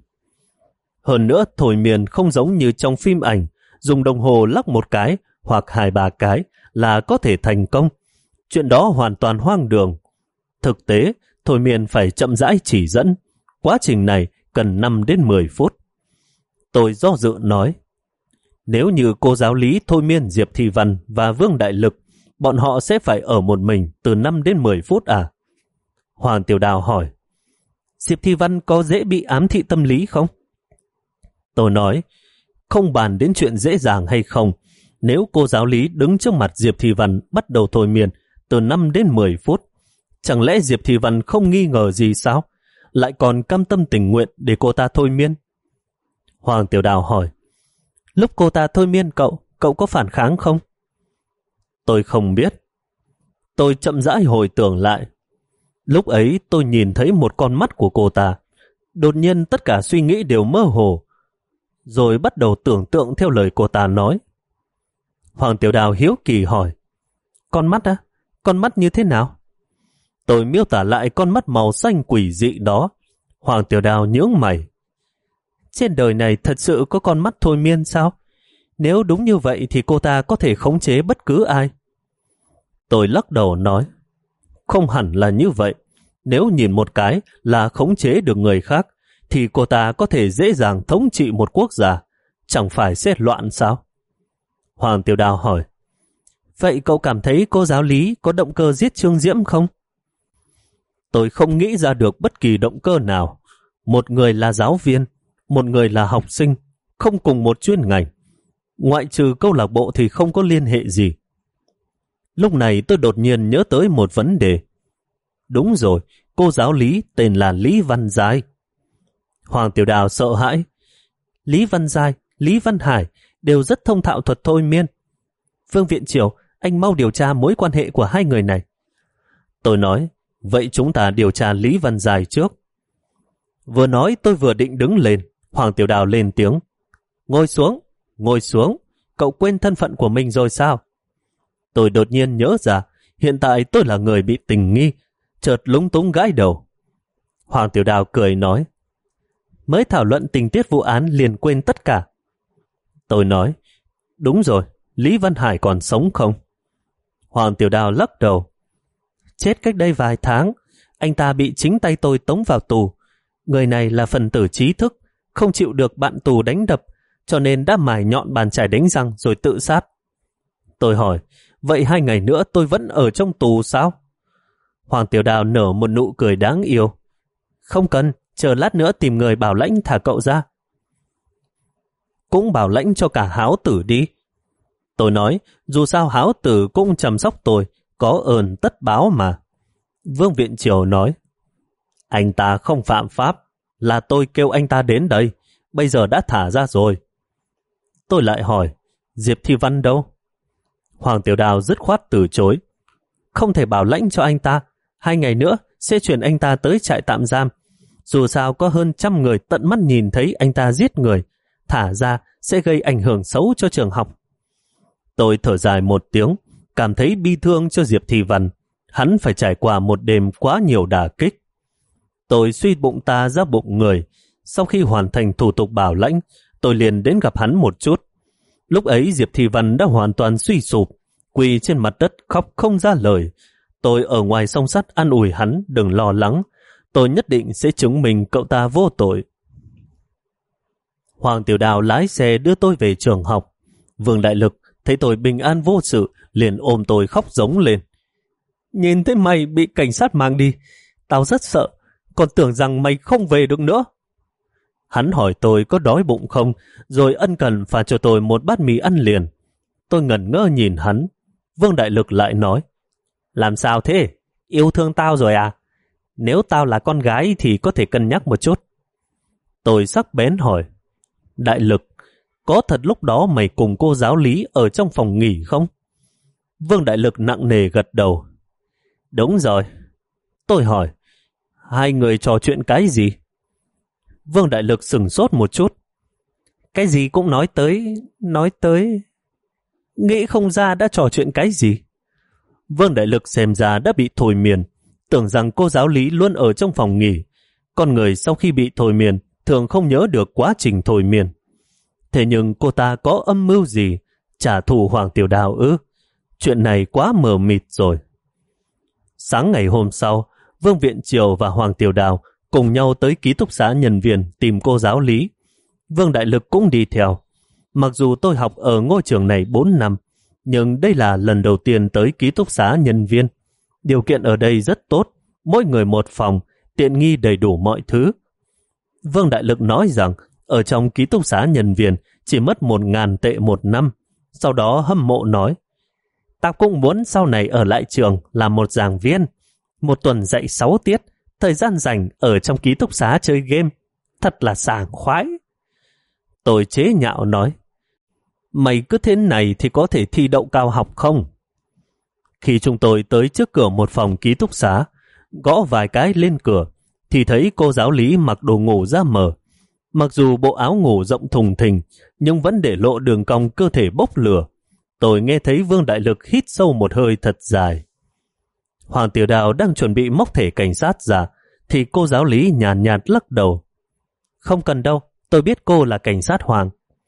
Hơn nữa, thôi miên không giống như trong phim ảnh, dùng đồng hồ lắc một cái hoặc hai ba cái là có thể thành công. Chuyện đó hoàn toàn hoang đường. Thực tế, thôi miên phải chậm rãi chỉ dẫn. Quá trình này cần năm đến mười phút. Tôi do dự nói, nếu như cô giáo Lý thôi miên Diệp Thi Văn và Vương Đại Lực, bọn họ sẽ phải ở một mình từ năm đến mười phút à? Hoàng Tiểu Đào hỏi, Diệp Thi Văn có dễ bị ám thị tâm lý không? Tôi nói, không bàn đến chuyện dễ dàng hay không. Nếu cô giáo Lý đứng trước mặt Diệp Thi Văn bắt đầu thôi miên từ năm đến mười phút, chẳng lẽ Diệp Thi Văn không nghi ngờ gì sao? Lại còn cam tâm tình nguyện để cô ta thôi miên? Hoàng Tiểu Đào hỏi, lúc cô ta thôi miên cậu, cậu có phản kháng không? Tôi không biết. Tôi chậm rãi hồi tưởng lại. Lúc ấy tôi nhìn thấy một con mắt của cô ta. Đột nhiên tất cả suy nghĩ đều mơ hồ, rồi bắt đầu tưởng tượng theo lời cô ta nói. Hoàng Tiểu Đào hiếu kỳ hỏi, con mắt á? Con mắt như thế nào? Tôi miêu tả lại con mắt màu xanh quỷ dị đó. Hoàng Tiểu Đào nhướng mày. Trên đời này thật sự có con mắt thôi miên sao? Nếu đúng như vậy thì cô ta có thể khống chế bất cứ ai. Tôi lắc đầu nói, không hẳn là như vậy. Nếu nhìn một cái là khống chế được người khác, thì cô ta có thể dễ dàng thống trị một quốc gia. Chẳng phải sẽ loạn sao? Hoàng Tiểu Đào hỏi, vậy cậu cảm thấy cô giáo Lý có động cơ giết Trương Diễm không? Tôi không nghĩ ra được bất kỳ động cơ nào. Một người là giáo viên, một người là học sinh, không cùng một chuyên ngành. Ngoại trừ câu lạc bộ thì không có liên hệ gì. Lúc này tôi đột nhiên nhớ tới một vấn đề. Đúng rồi, cô giáo Lý tên là Lý Văn Giai. Hoàng Tiểu Đào sợ hãi. Lý Văn Giai, Lý Văn Hải đều rất thông thạo thuật thôi miên. Vương Viện Triều, anh mau điều tra mối quan hệ của hai người này. Tôi nói, vậy chúng ta điều tra Lý Văn Giai trước. Vừa nói tôi vừa định đứng lên, Hoàng Tiểu Đào lên tiếng. Ngồi xuống, ngồi xuống, cậu quên thân phận của mình rồi sao? Tôi đột nhiên nhớ ra, hiện tại tôi là người bị tình nghi, chợt lúng túng gãi đầu. Hoàng Tiểu Đào cười nói, mới thảo luận tình tiết vụ án liền quên tất cả. Tôi nói, đúng rồi, Lý Văn Hải còn sống không? Hoàng Tiểu Đào lắc đầu, chết cách đây vài tháng, anh ta bị chính tay tôi tống vào tù. Người này là phần tử trí thức, không chịu được bạn tù đánh đập, cho nên đã mài nhọn bàn chải đánh răng rồi tự sát. Tôi hỏi, vậy hai ngày nữa tôi vẫn ở trong tù sao? Hoàng Tiểu Đào nở một nụ cười đáng yêu. Không cần, chờ lát nữa tìm người bảo lãnh thả cậu ra. Cũng bảo lãnh cho cả Háo Tử đi. Tôi nói, dù sao Háo Tử cũng chăm sóc tôi, có ơn tất báo mà. Vương Viện Triều nói, anh ta không phạm pháp, là tôi kêu anh ta đến đây, bây giờ đã thả ra rồi. Tôi lại hỏi, Diệp Thi Văn đâu? Hoàng Tiểu Đào dứt khoát từ chối. Không thể bảo lãnh cho anh ta, hai ngày nữa sẽ chuyển anh ta tới trại tạm giam. Dù sao có hơn trăm người tận mắt nhìn thấy anh ta giết người, thả ra sẽ gây ảnh hưởng xấu cho trường học. Tôi thở dài một tiếng, cảm thấy bi thương cho Diệp Thi Văn. Hắn phải trải qua một đêm quá nhiều đả kích. Tôi suy bụng ta ra bụng người. Sau khi hoàn thành thủ tục bảo lãnh, tôi liền đến gặp hắn một chút. Lúc ấy Diệp Thi Văn đã hoàn toàn suy sụp, quỳ trên mặt đất khóc không ra lời. Tôi ở ngoài song sắt an ủi hắn đừng lo lắng. Tôi nhất định sẽ chứng minh cậu ta vô tội. Hoàng Tiểu Đào lái xe đưa tôi về trường học. Vương Đại Lực thấy tôi bình an vô sự, liền ôm tôi khóc giống lên. Nhìn thấy mày bị cảnh sát mang đi, tao rất sợ, còn tưởng rằng mày không về được nữa. Hắn hỏi tôi có đói bụng không, rồi ân cần pha cho tôi một bát mì ăn liền. Tôi ngẩn ngơ nhìn hắn. Vương Đại Lực lại nói, làm sao thế? Yêu thương tao rồi à? Nếu tao là con gái thì có thể cân nhắc một chút. Tôi sắc bén hỏi, Đại Lực, có thật lúc đó mày cùng cô giáo Lý ở trong phòng nghỉ không? Vương Đại Lực nặng nề gật đầu. Đúng rồi. Tôi hỏi, hai người trò chuyện cái gì? Vương Đại Lực sửng sốt một chút. Cái gì cũng nói tới, nói tới... Nghĩ không ra đã trò chuyện cái gì. Vương Đại Lực xem ra đã bị thôi miên, tưởng rằng cô giáo Lý luôn ở trong phòng nghỉ. Con người sau khi bị thôi miên thường không nhớ được quá trình thôi miên. Thế nhưng cô ta có âm mưu gì? Trả thù Hoàng Tiểu Đào ư? Chuyện này quá mờ mịt rồi. Sáng ngày hôm sau, Vương Viện Triều và Hoàng Tiểu Đào cùng nhau tới ký túc xá nhân viên tìm cô giáo Lý. Vương Đại Lực cũng đi theo. Mặc dù tôi học ở ngôi trường này bốn năm, nhưng đây là lần đầu tiên tới ký túc xá nhân viên. Điều kiện ở đây rất tốt, mỗi người một phòng, tiện nghi đầy đủ mọi thứ. Vương Đại Lực nói rằng ở trong ký túc xá nhân viên chỉ mất một ngàn tệ một năm. Sau đó hâm mộ nói, tao cũng muốn sau này ở lại trường làm một giảng viên. Một tuần dạy sáu tiết, thời gian rảnh ở trong ký túc xá chơi game. Thật là sảng khoái. Tôi chế nhạo nói, mày cứ thế này thì có thể thi đậu cao học không? Khi chúng tôi tới trước cửa một phòng ký túc xá, gõ vài cái lên cửa, thì thấy cô giáo Lý mặc đồ ngủ ra mờ. Mặc dù bộ áo ngủ rộng thùng thình, nhưng vẫn để lộ đường cong cơ thể bốc lửa. Tôi nghe thấy Vương Đại Lực hít sâu một hơi thật dài. Hoàng Tiểu Đào đang chuẩn bị móc thẻ cảnh sát ra, thì cô giáo Lý nhàn nhạt, nhạt lắc đầu. Không cần đâu, tôi biết cô là cảnh sát Hoàng.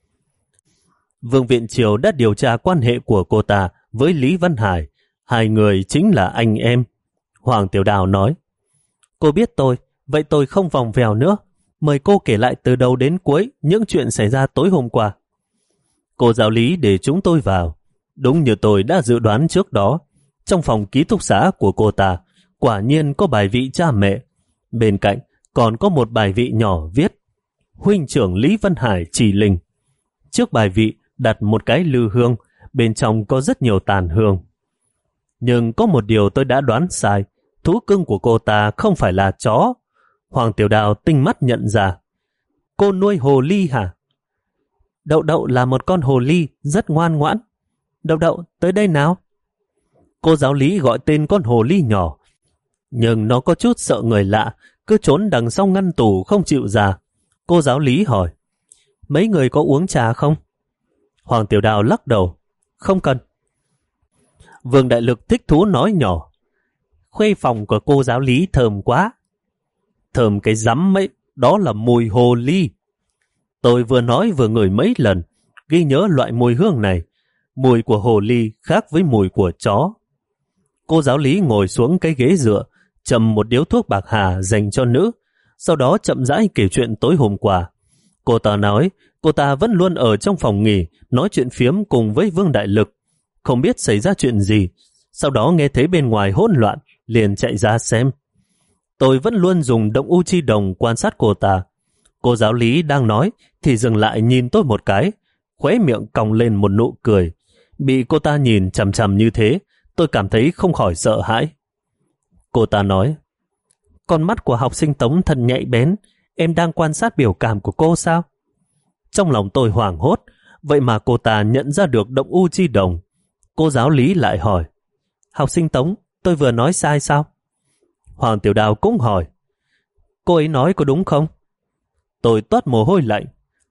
Vương Viện Triều đã điều tra quan hệ của cô ta với Lý Văn Hải. Hai người chính là anh em. Hoàng Tiểu Đào nói, cô biết tôi, vậy tôi không vòng vèo nữa. Mời cô kể lại từ đầu đến cuối những chuyện xảy ra tối hôm qua. Cô giáo Lý để chúng tôi vào. Đúng như tôi đã dự đoán trước đó, trong phòng ký túc xá của cô ta quả nhiên có bài vị cha mẹ. Bên cạnh còn có một bài vị nhỏ viết Huynh trưởng Lý Văn Hải chỉ linh. Trước bài vị đặt một cái lư hương, bên trong có rất nhiều tàn hương. Nhưng có một điều tôi đã đoán sai, thú cưng của cô ta không phải là chó. Hoàng Tiểu Đào tinh mắt nhận ra. Cô nuôi hồ ly hả? Đậu Đậu là một con hồ ly rất ngoan ngoãn. Đậu Đậu, tới đây nào. Cô giáo Lý gọi tên con hồ ly nhỏ, nhưng nó có chút sợ người lạ, cứ trốn đằng sau ngăn tủ không chịu ra. Cô giáo lý hỏi, mấy người có uống trà không? Hoàng Tiểu Đào lắc đầu, không cần. Vương Đại Lực thích thú nói nhỏ, khuê phòng của cô giáo lý thơm quá. Thơm cái rắm ấy, đó là mùi hồ ly. Tôi vừa nói vừa ngửi mấy lần, ghi nhớ loại mùi hương này. Mùi của hồ ly khác với mùi của chó. Cô giáo lý ngồi xuống cái ghế dựa, châm một điếu thuốc bạc hà dành cho nữ, sau đó chậm rãi kể chuyện tối hôm qua. Cô ta nói, cô ta vẫn luôn ở trong phòng nghỉ, nói chuyện phiếm cùng với Vương Đại Lực. Không biết xảy ra chuyện gì, sau đó nghe thấy bên ngoài hỗn loạn, liền chạy ra xem. Tôi vẫn luôn dùng động u chi đồng quan sát cô ta. Cô giáo lý đang nói, thì dừng lại nhìn tôi một cái, khóe miệng cong lên một nụ cười. Bị cô ta nhìn chằm chằm như thế, tôi cảm thấy không khỏi sợ hãi. Cô ta nói, con mắt của học sinh Tống thật nhạy bén, em đang quan sát biểu cảm của cô sao? Trong lòng tôi hoảng hốt, vậy mà cô ta nhận ra được động u chi đồng. Cô giáo lý lại hỏi, học sinh Tống, tôi vừa nói sai sao? Hoàng Tiểu Đào cũng hỏi, cô ấy nói có đúng không? Tôi toát mồ hôi lạnh.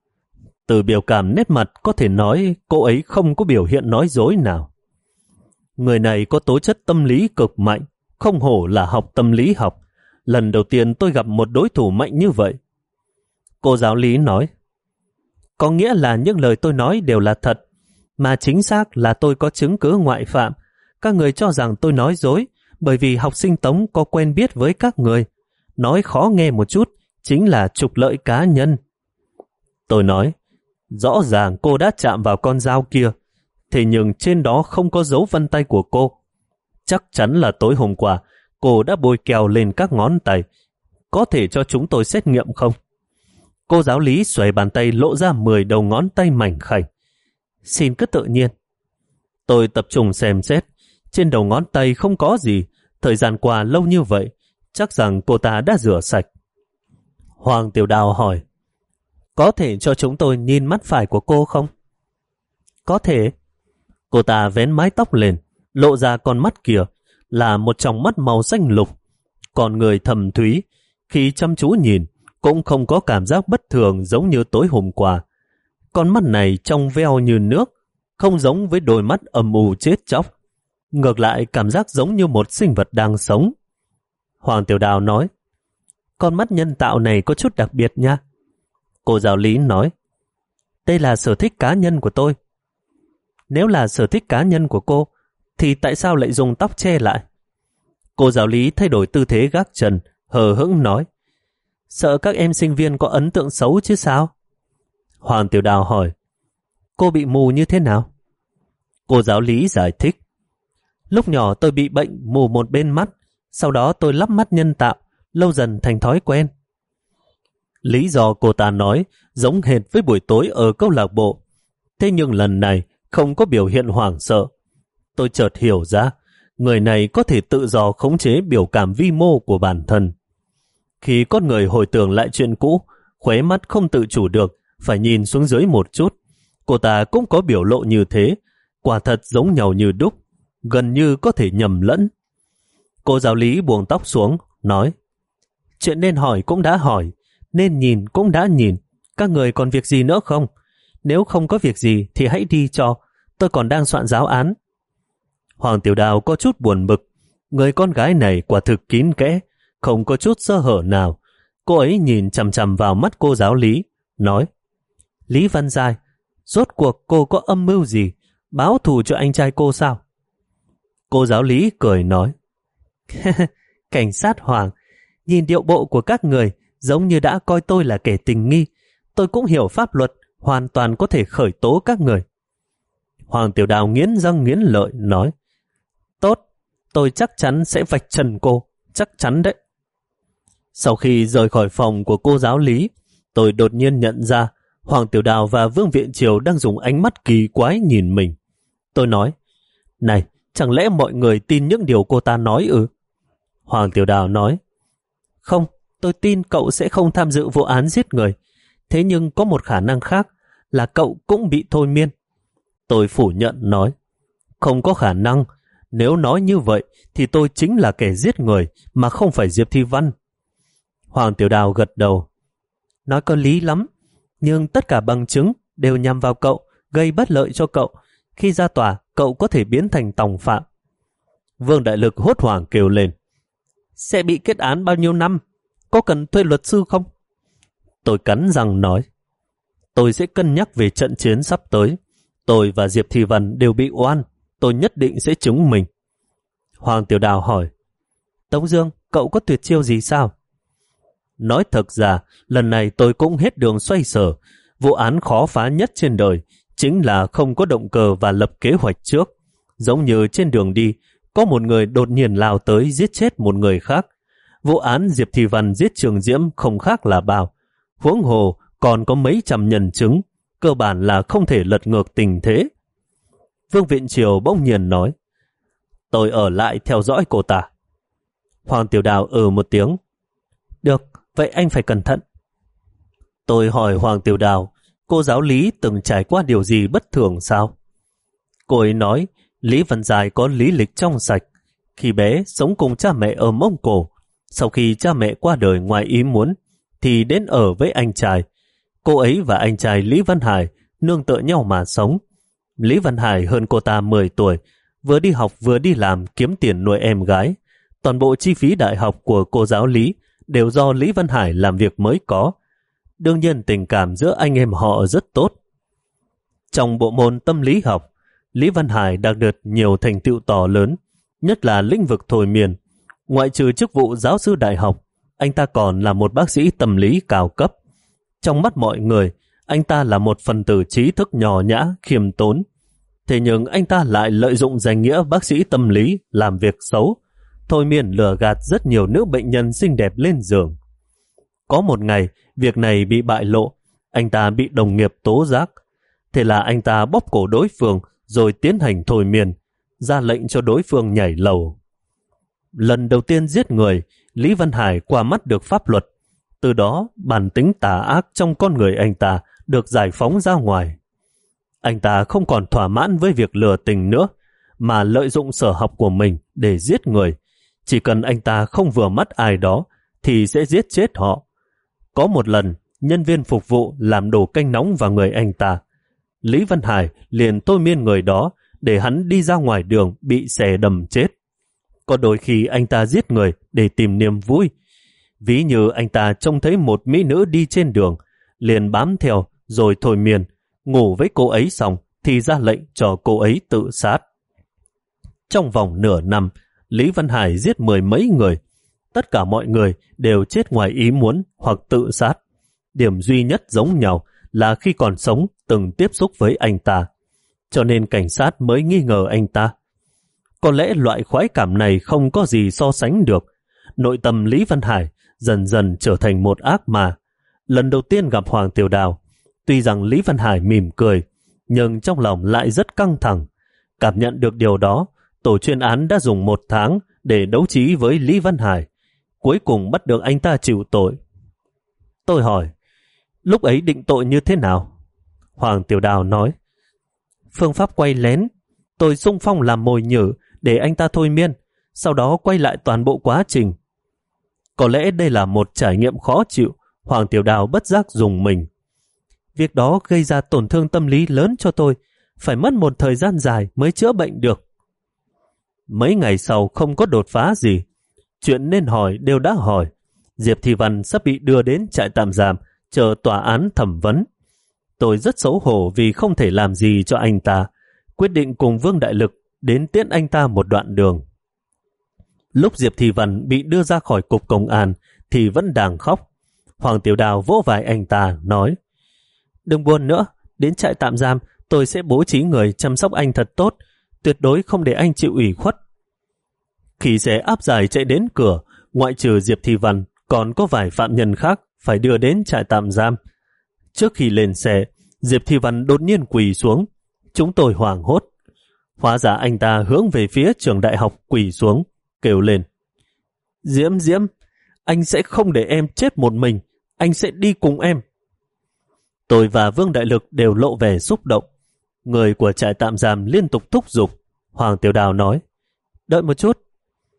Từ biểu cảm nét mặt có thể nói cô ấy không có biểu hiện nói dối nào. Người này có tố chất tâm lý cực mạnh, không hổ là học tâm lý học. Lần đầu tiên tôi gặp một đối thủ mạnh như vậy. Cô giáo lý nói, có nghĩa là những lời tôi nói đều là thật, mà chính xác là tôi có chứng cứ ngoại phạm. Các người cho rằng tôi nói dối, bởi vì học sinh Tống có quen biết với các người. Nói khó nghe một chút, chính là trục lợi cá nhân. Tôi nói, rõ ràng cô đã chạm vào con dao kia, thế nhưng trên đó không có dấu vân tay của cô. Chắc chắn là tối hôm qua, cô đã bôi keo lên các ngón tay. Có thể cho chúng tôi xét nghiệm không? Cô giáo lý xoay bàn tay lộ ra mười đầu ngón tay mảnh khảnh. Xin cứ tự nhiên. Tôi tập trung xem xét. Trên đầu ngón tay không có gì. Thời gian qua lâu như vậy, chắc rằng cô ta đã rửa sạch. Hoàng Tiểu Đào hỏi, có thể cho chúng tôi nhìn mắt phải của cô không? Có thể. Cô ta vén mái tóc lên, lộ ra con mắt kia là một tròng mắt màu xanh lục. Còn người thầm thúy, khi chăm chú nhìn, cũng không có cảm giác bất thường giống như tối hôm qua. Con mắt này trong veo như nước, không giống với đôi mắt âm u chết chóc. Ngược lại cảm giác giống như một sinh vật đang sống. Hoàng Tiểu Đào nói, con mắt nhân tạo này có chút đặc biệt nha. Cô giáo lý nói, đây là sở thích cá nhân của tôi. Nếu là sở thích cá nhân của cô, thì tại sao lại dùng tóc che lại? Cô giáo lý thay đổi tư thế gác chân, hờ hững nói, sợ các em sinh viên có ấn tượng xấu chứ sao? Hoàng Tiểu Đào hỏi, cô bị mù như thế nào? Cô giáo lý giải thích, lúc nhỏ tôi bị bệnh mù một bên mắt, sau đó tôi lắp mắt nhân tạo, lâu dần thành thói quen. Lý do cô ta nói giống hệt với buổi tối ở câu lạc bộ, thế nhưng lần này không có biểu hiện hoảng sợ. Tôi chợt hiểu ra, người này có thể tự do khống chế biểu cảm vi mô của bản thân. Khi con người hồi tưởng lại chuyện cũ, khóe mắt không tự chủ được, phải nhìn xuống dưới một chút. Cô ta cũng có biểu lộ như thế, quả thật giống nhau như đúc, gần như có thể nhầm lẫn. Cô giáo lý buông tóc xuống, nói, chuyện nên hỏi cũng đã hỏi, nên nhìn cũng đã nhìn, các người còn việc gì nữa không? Nếu không có việc gì thì hãy đi cho, tôi còn đang soạn giáo án. Hoàng Tiểu Đào có chút buồn bực, người con gái này quả thực kín kẽ, không có chút sơ hở nào. Cô ấy nhìn chằm chằm vào mắt cô giáo lý, nói, Lý Văn Giai, rốt cuộc cô có âm mưu gì, báo thù cho anh trai cô sao? Cô giáo lý cười nói, cảnh sát Hoàng, nhìn điệu bộ của các người giống như đã coi tôi là kẻ tình nghi. Tôi cũng hiểu pháp luật, hoàn toàn có thể khởi tố các người. Hoàng Tiểu Đào nghiến răng nghiến lợi nói, tốt, tôi chắc chắn sẽ vạch trần cô, chắc chắn đấy. Sau khi rời khỏi phòng của cô giáo lý, tôi đột nhiên nhận ra Hoàng Tiểu Đào và Vương Viện Triều đang dùng ánh mắt kỳ quái nhìn mình. Tôi nói, này, chẳng lẽ mọi người tin những điều cô ta nói ư? Hoàng Tiểu Đào nói, không, tôi tin cậu sẽ không tham dự vụ án giết người. Thế nhưng có một khả năng khác là cậu cũng bị thôi miên. Tôi phủ nhận nói, không có khả năng. Nếu nói như vậy thì tôi chính là kẻ giết người mà không phải Diệp Thi Văn. Hoàng Tiểu Đào gật đầu. Nói có lý lắm, nhưng tất cả bằng chứng đều nhằm vào cậu, gây bất lợi cho cậu. Khi ra tòa, cậu có thể biến thành tòng phạm. Vương Đại Lực hốt hoảng kêu lên. Sẽ bị kết án bao nhiêu năm? Có cần thuê luật sư không? Tôi cắn răng nói. Tôi sẽ cân nhắc về trận chiến sắp tới. Tôi và Diệp Thị Vân đều bị oan. Tôi nhất định sẽ chứng minh. Hoàng Tiểu Đào hỏi. Tống Dương, cậu có tuyệt chiêu gì sao? Nói thật ra, lần này tôi cũng hết đường xoay sở. Vụ án khó phá nhất trên đời chính là không có động cơ và lập kế hoạch trước. Giống như trên đường đi, có một người đột nhiên lao tới giết chết một người khác. Vụ án Diệp Thị Văn giết Trường Diễm không khác là bao. Huống hồ còn có mấy trăm nhân chứng, cơ bản là không thể lật ngược tình thế. Vương Viện Triều bỗng nhiên nói. Tôi ở lại theo dõi cô ta. Hoàng Tiểu Đào ừ một tiếng. Được, vậy anh phải cẩn thận. Tôi hỏi Hoàng Tiểu Đào, cô giáo Lý từng trải qua điều gì bất thường sao? Cô ấy nói, Lý Văn Dài có lý lịch trong sạch. Khi bé sống cùng cha mẹ ở Mông Cổ, sau khi cha mẹ qua đời ngoài ý muốn, thì đến ở với anh trai. Cô ấy và anh trai Lý Văn Hải nương tựa nhau mà sống. Lý Văn Hải hơn cô ta mười tuổi, vừa đi học vừa đi làm kiếm tiền nuôi em gái. Toàn bộ chi phí đại học của cô giáo Lý đều do Lý Văn Hải làm việc mới có. Đương nhiên tình cảm giữa anh em họ rất tốt. Trong bộ môn tâm lý học, Lý Văn Hải đạt được nhiều thành tựu to lớn, nhất là lĩnh vực thôi miên. Ngoại trừ chức vụ giáo sư đại học, anh ta còn là một bác sĩ tâm lý cao cấp. Trong mắt mọi người, anh ta là một phần tử trí thức nhỏ nhã, khiêm tốn. Thế nhưng anh ta lại lợi dụng danh nghĩa bác sĩ tâm lý làm việc xấu, thôi miên lừa gạt rất nhiều nữ bệnh nhân xinh đẹp lên giường. Có một ngày, việc này bị bại lộ, anh ta bị đồng nghiệp tố giác. Thế là anh ta bóp cổ đối phương rồi tiến hành thôi miên, ra lệnh cho đối phương nhảy lầu. Lần đầu tiên giết người, Lý Văn Hải qua mắt được pháp luật. Từ đó, bản tính tà ác trong con người anh ta được giải phóng ra ngoài. Anh ta không còn thỏa mãn với việc lừa tình nữa, mà lợi dụng sở học của mình để giết người. Chỉ cần anh ta không vừa mắt ai đó, thì sẽ giết chết họ. Có một lần, nhân viên phục vụ làm đổ canh nóng vào người anh ta. Lý Văn Hải liền thôi miên người đó để hắn đi ra ngoài đường bị xẻ đầm chết. Có đôi khi anh ta giết người để tìm niềm vui. Ví như anh ta trông thấy một mỹ nữ đi trên đường, liền bám theo rồi thôi miên, ngủ với cô ấy xong thì ra lệnh cho cô ấy tự sát. Trong vòng nửa năm, Lý Văn Hải giết mười mấy người. Tất cả mọi người đều chết ngoài ý muốn hoặc tự sát. Điểm duy nhất giống nhau là khi còn sống từng tiếp xúc với anh ta, cho nên cảnh sát mới nghi ngờ anh ta. Có lẽ loại khoái cảm này không có gì so sánh được. Nội tâm Lý Văn Hải dần dần trở thành một ác ma. Lần đầu tiên gặp Hoàng Tiểu Đào, tuy rằng Lý Văn Hải mỉm cười, nhưng trong lòng lại rất căng thẳng. Cảm nhận được điều đó, tổ chuyên án đã dùng một tháng để đấu trí với Lý Văn Hải. Cuối cùng bắt được anh ta chịu tội. Tôi hỏi, lúc ấy định tội như thế nào? Hoàng Tiểu Đào nói, phương pháp quay lén. Tôi xung phong làm mồi nhử để anh ta thôi miên, sau đó quay lại toàn bộ quá trình. Có lẽ đây là một trải nghiệm khó chịu. Hoàng Tiểu Đào bất giác dùng mình. Việc đó gây ra tổn thương tâm lý lớn cho tôi, phải mất một thời gian dài mới chữa bệnh được. Mấy ngày sau không có đột phá gì. Chuyện nên hỏi đều đã hỏi. Diệp Thị Văn sắp bị đưa đến trại tạm giam, chờ tòa án thẩm vấn. Tôi rất xấu hổ vì không thể làm gì cho anh ta, quyết định cùng Vương Đại Lực đến tiễn anh ta một đoạn đường. Lúc Diệp Thị Văn bị đưa ra khỏi cục công an thì vẫn đang khóc. Hoàng Tiểu Đào vỗ vai anh ta, nói, đừng buồn nữa, đến trại tạm giam tôi sẽ bố trí người chăm sóc anh thật tốt, tuyệt đối không để anh chịu ủy khuất. Khi xe áp giải chạy đến cửa, ngoại trừ Diệp Thị Văn, còn có vài phạm nhân khác phải đưa đến trại tạm giam. Trước khi lên xe, Diệp Thị Văn đột nhiên quỳ xuống. Chúng tôi hoảng hốt. Hóa ra anh ta hướng về phía trường đại học quỳ xuống, kêu lên, Diễm Diễm, anh sẽ không để em chết một mình, anh sẽ đi cùng em. Tôi và Vương Đại Lực đều lộ vẻ xúc động. Người của trại tạm giam liên tục thúc giục. Hoàng Tiểu Đào nói, đợi một chút.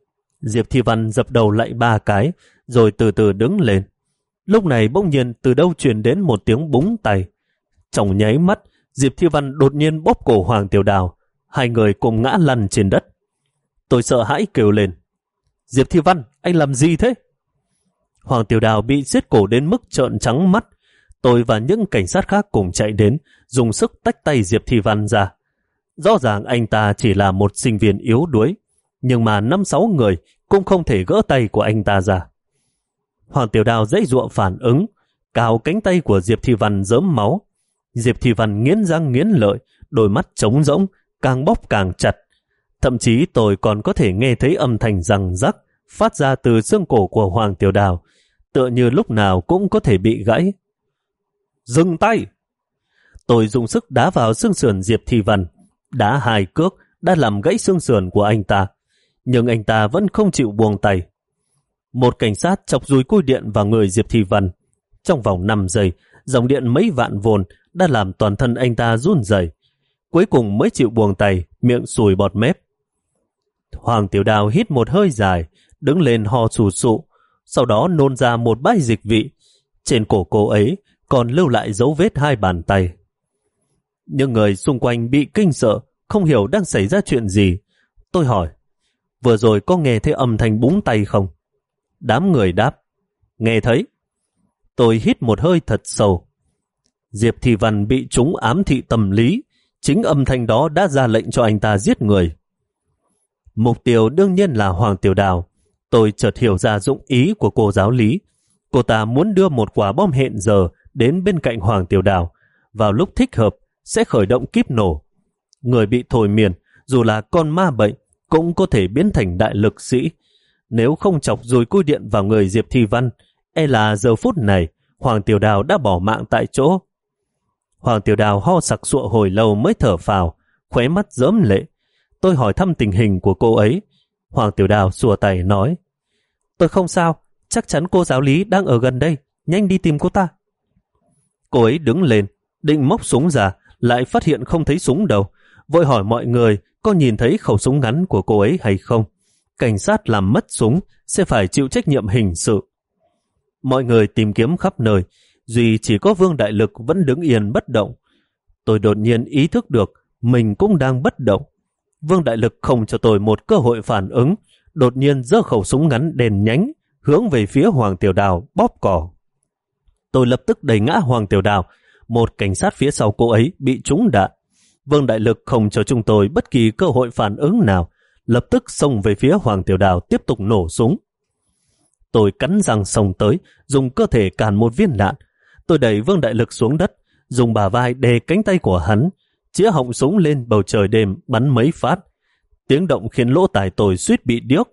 Diệp Thi Văn dập đầu lạy ba cái, rồi từ từ đứng lên. Lúc này bỗng nhiên từ đâu truyền đến một tiếng búng tay. Trong nháy mắt, Diệp Thi Văn đột nhiên bóp cổ Hoàng Tiểu Đào. Hai người cùng ngã lăn trên đất. Tôi sợ hãi kêu lên. Diệp Thi Văn, anh làm gì thế? Hoàng Tiểu Đào bị giết cổ đến mức trợn trắng mắt. Tôi và những cảnh sát khác cùng chạy đến, dùng sức tách tay Diệp Thi Văn ra. Rõ ràng anh ta chỉ là một sinh viên yếu đuối, nhưng mà năm sáu người cũng không thể gỡ tay của anh ta ra. Hoàng Tiểu Đào dãy giụa phản ứng, cào cánh tay của Diệp Thi Văn rớm máu. Diệp Thi Văn nghiến răng nghiến lợi, đôi mắt trống rỗng, càng bóp càng chặt. Thậm chí tôi còn có thể nghe thấy âm thanh răng rắc phát ra từ xương cổ của Hoàng Tiểu Đào, tựa như lúc nào cũng có thể bị gãy. Dừng tay! Tôi dùng sức đá vào xương sườn Diệp Thi Văn. Đá hai cước đã làm gãy xương sườn của anh ta, nhưng anh ta vẫn không chịu buông tay. Một cảnh sát chọc dùi cui điện vào người Diệp Thi Văn. Trong vòng năm giây, dòng điện mấy vạn vồn đã làm toàn thân anh ta run rẩy. Cuối cùng mới chịu buông tay, miệng sùi bọt mép. Hoàng Tiểu Đào hít một hơi dài, đứng lên ho sù sụ, sau đó nôn ra một bãi dịch vị. Trên cổ cô ấy còn lưu lại dấu vết hai bàn tay. Những người xung quanh bị kinh sợ, không hiểu đang xảy ra chuyện gì. Tôi hỏi, vừa rồi có nghe thấy âm thanh búng tay không? Đám người đáp, nghe thấy. Tôi hít một hơi thật sâu. Diệp Thi Văn bị chúng ám thị tâm lý, chính âm thanh đó đã ra lệnh cho anh ta giết người. Mục tiêu đương nhiên là Hoàng Tiểu Đào. Tôi chợt hiểu ra dụng ý của cô giáo lý. Cô ta muốn đưa một quả bom hẹn giờ đến bên cạnh Hoàng Tiểu Đào. Vào lúc thích hợp sẽ khởi động kíp nổ. Người bị thôi miên, dù là con ma bệnh, cũng có thể biến thành đại lực sĩ. Nếu không chọc dùi cui điện vào người Diệp Thi Văn, e là giờ phút này Hoàng Tiểu Đào đã bỏ mạng tại chỗ. Hoàng Tiểu Đào ho sặc sụa hồi lâu mới thở phào, khóe mắt rớm lệ. Tôi hỏi thăm tình hình của cô ấy. Hoàng Tiểu Đào xua tay nói, tôi không sao, chắc chắn cô giáo lý đang ở gần đây, nhanh đi tìm cô ta. Cô ấy đứng lên, định móc súng ra, lại phát hiện không thấy súng đâu, vội hỏi mọi người có nhìn thấy khẩu súng ngắn của cô ấy hay không. Cảnh sát làm mất súng sẽ phải chịu trách nhiệm hình sự. Mọi người tìm kiếm khắp nơi, duy chỉ có Vương Đại Lực vẫn đứng yên bất động. Tôi đột nhiên ý thức được mình cũng đang bất động. Vương Đại Lực không cho tôi một cơ hội phản ứng, đột nhiên giơ khẩu súng ngắn đèn nhánh hướng về phía Hoàng Tiểu Đào bóp cò. Tôi lập tức đẩy ngã Hoàng Tiểu Đào, một cảnh sát phía sau cô ấy bị trúng đạn. Vương Đại Lực không cho chúng tôi bất kỳ cơ hội phản ứng nào, lập tức xông về phía Hoàng Tiểu Đào tiếp tục nổ súng. Tôi cắn răng xông tới, dùng cơ thể cản một viên đạn. Tôi đẩy Vương Đại Lực xuống đất, dùng bả vai đè cánh tay của hắn, chĩa họng súng lên bầu trời đêm bắn mấy phát. Tiếng động khiến lỗ tai tôi suýt bị điếc.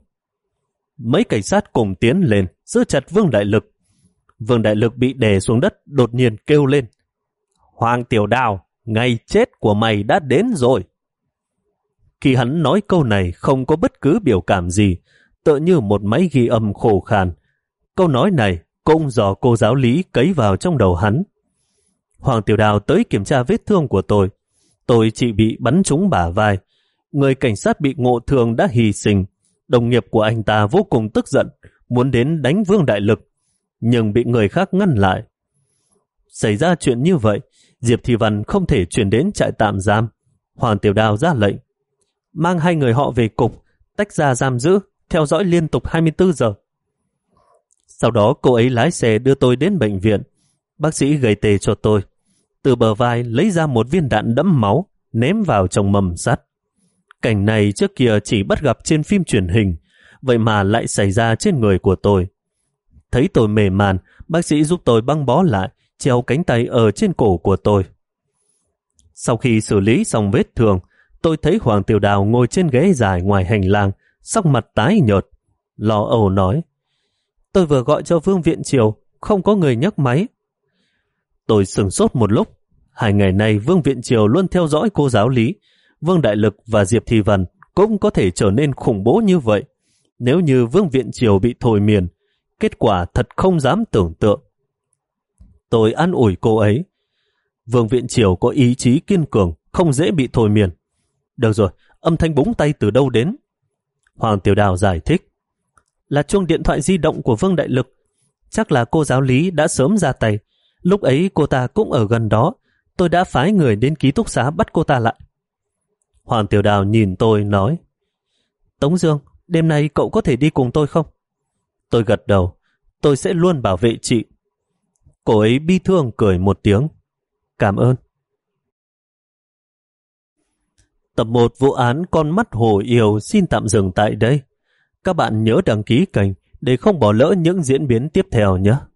Mấy cảnh sát cùng tiến lên, giữ chặt Vương Đại Lực. Vương Đại Lực bị đè xuống đất, đột nhiên kêu lên, Hoàng Tiểu Đào, ngày chết của mày đã đến rồi. Khi hắn nói câu này không có bất cứ biểu cảm gì, tựa như một máy ghi âm khô khan. Câu nói này cũng do cô giáo lý cấy vào trong đầu hắn. Hoàng Tiểu Đào tới kiểm tra vết thương của tôi. Tôi chỉ bị bắn trúng bả vai. Người cảnh sát bị ngộ thương đã hy sinh. Đồng nghiệp của anh ta vô cùng tức giận, muốn đến đánh Vương Đại Lực, nhưng bị người khác ngăn lại. Xảy ra chuyện như vậy, Diệp Thi Văn không thể chuyển đến trại tạm giam. Hoàng Tiểu Đào ra lệnh, mang hai người họ về cục, tách ra giam giữ, theo dõi liên tục hai mươi tư giờ. Sau đó cô ấy lái xe đưa tôi đến bệnh viện. Bác sĩ gầy tê cho tôi. Từ bờ vai lấy ra một viên đạn đẫm máu, ném vào trong mầm sắt. Cảnh này trước kia chỉ bắt gặp trên phim truyền hình, vậy mà lại xảy ra trên người của tôi. Thấy tôi mềm màn, bác sĩ giúp tôi băng bó lại, treo cánh tay ở trên cổ của tôi. Sau khi xử lý xong vết thương, tôi thấy Hoàng Tiểu Đào ngồi trên ghế dài ngoài hành lang, sắc mặt tái nhợt, lo âu nói, tôi vừa gọi cho Vương Viện Triều, không có người nhấc máy. Tôi sửng sốt một lúc. Hai ngày nay Vương Viện Triều luôn theo dõi cô giáo lý. Vương Đại Lực và Diệp Thi Văn cũng có thể trở nên khủng bố như vậy. Nếu như Vương Viện Triều bị thôi miên, kết quả thật không dám tưởng tượng. Tôi an ủi cô ấy. Vương Viện Triều có ý chí kiên cường, không dễ bị thôi miên. Được rồi, âm thanh búng tay từ đâu đến? Hoàng Tiểu Đào giải thích. là chuông điện thoại di động của Vương Đại Lực. Chắc là cô giáo lý đã sớm ra tay. Lúc ấy cô ta cũng ở gần đó. Tôi đã phái người đến ký túc xá bắt cô ta lại. Hoàng Tiểu Đào nhìn tôi nói, Tống Dương, đêm nay cậu có thể đi cùng tôi không? Tôi gật đầu, tôi sẽ luôn bảo vệ chị. Cô ấy bi thương cười một tiếng. Cảm ơn. Tập một vụ án Con mắt hồ yêu xin tạm dừng tại đây. Các bạn nhớ đăng ký kênh để không bỏ lỡ những diễn biến tiếp theo nhé.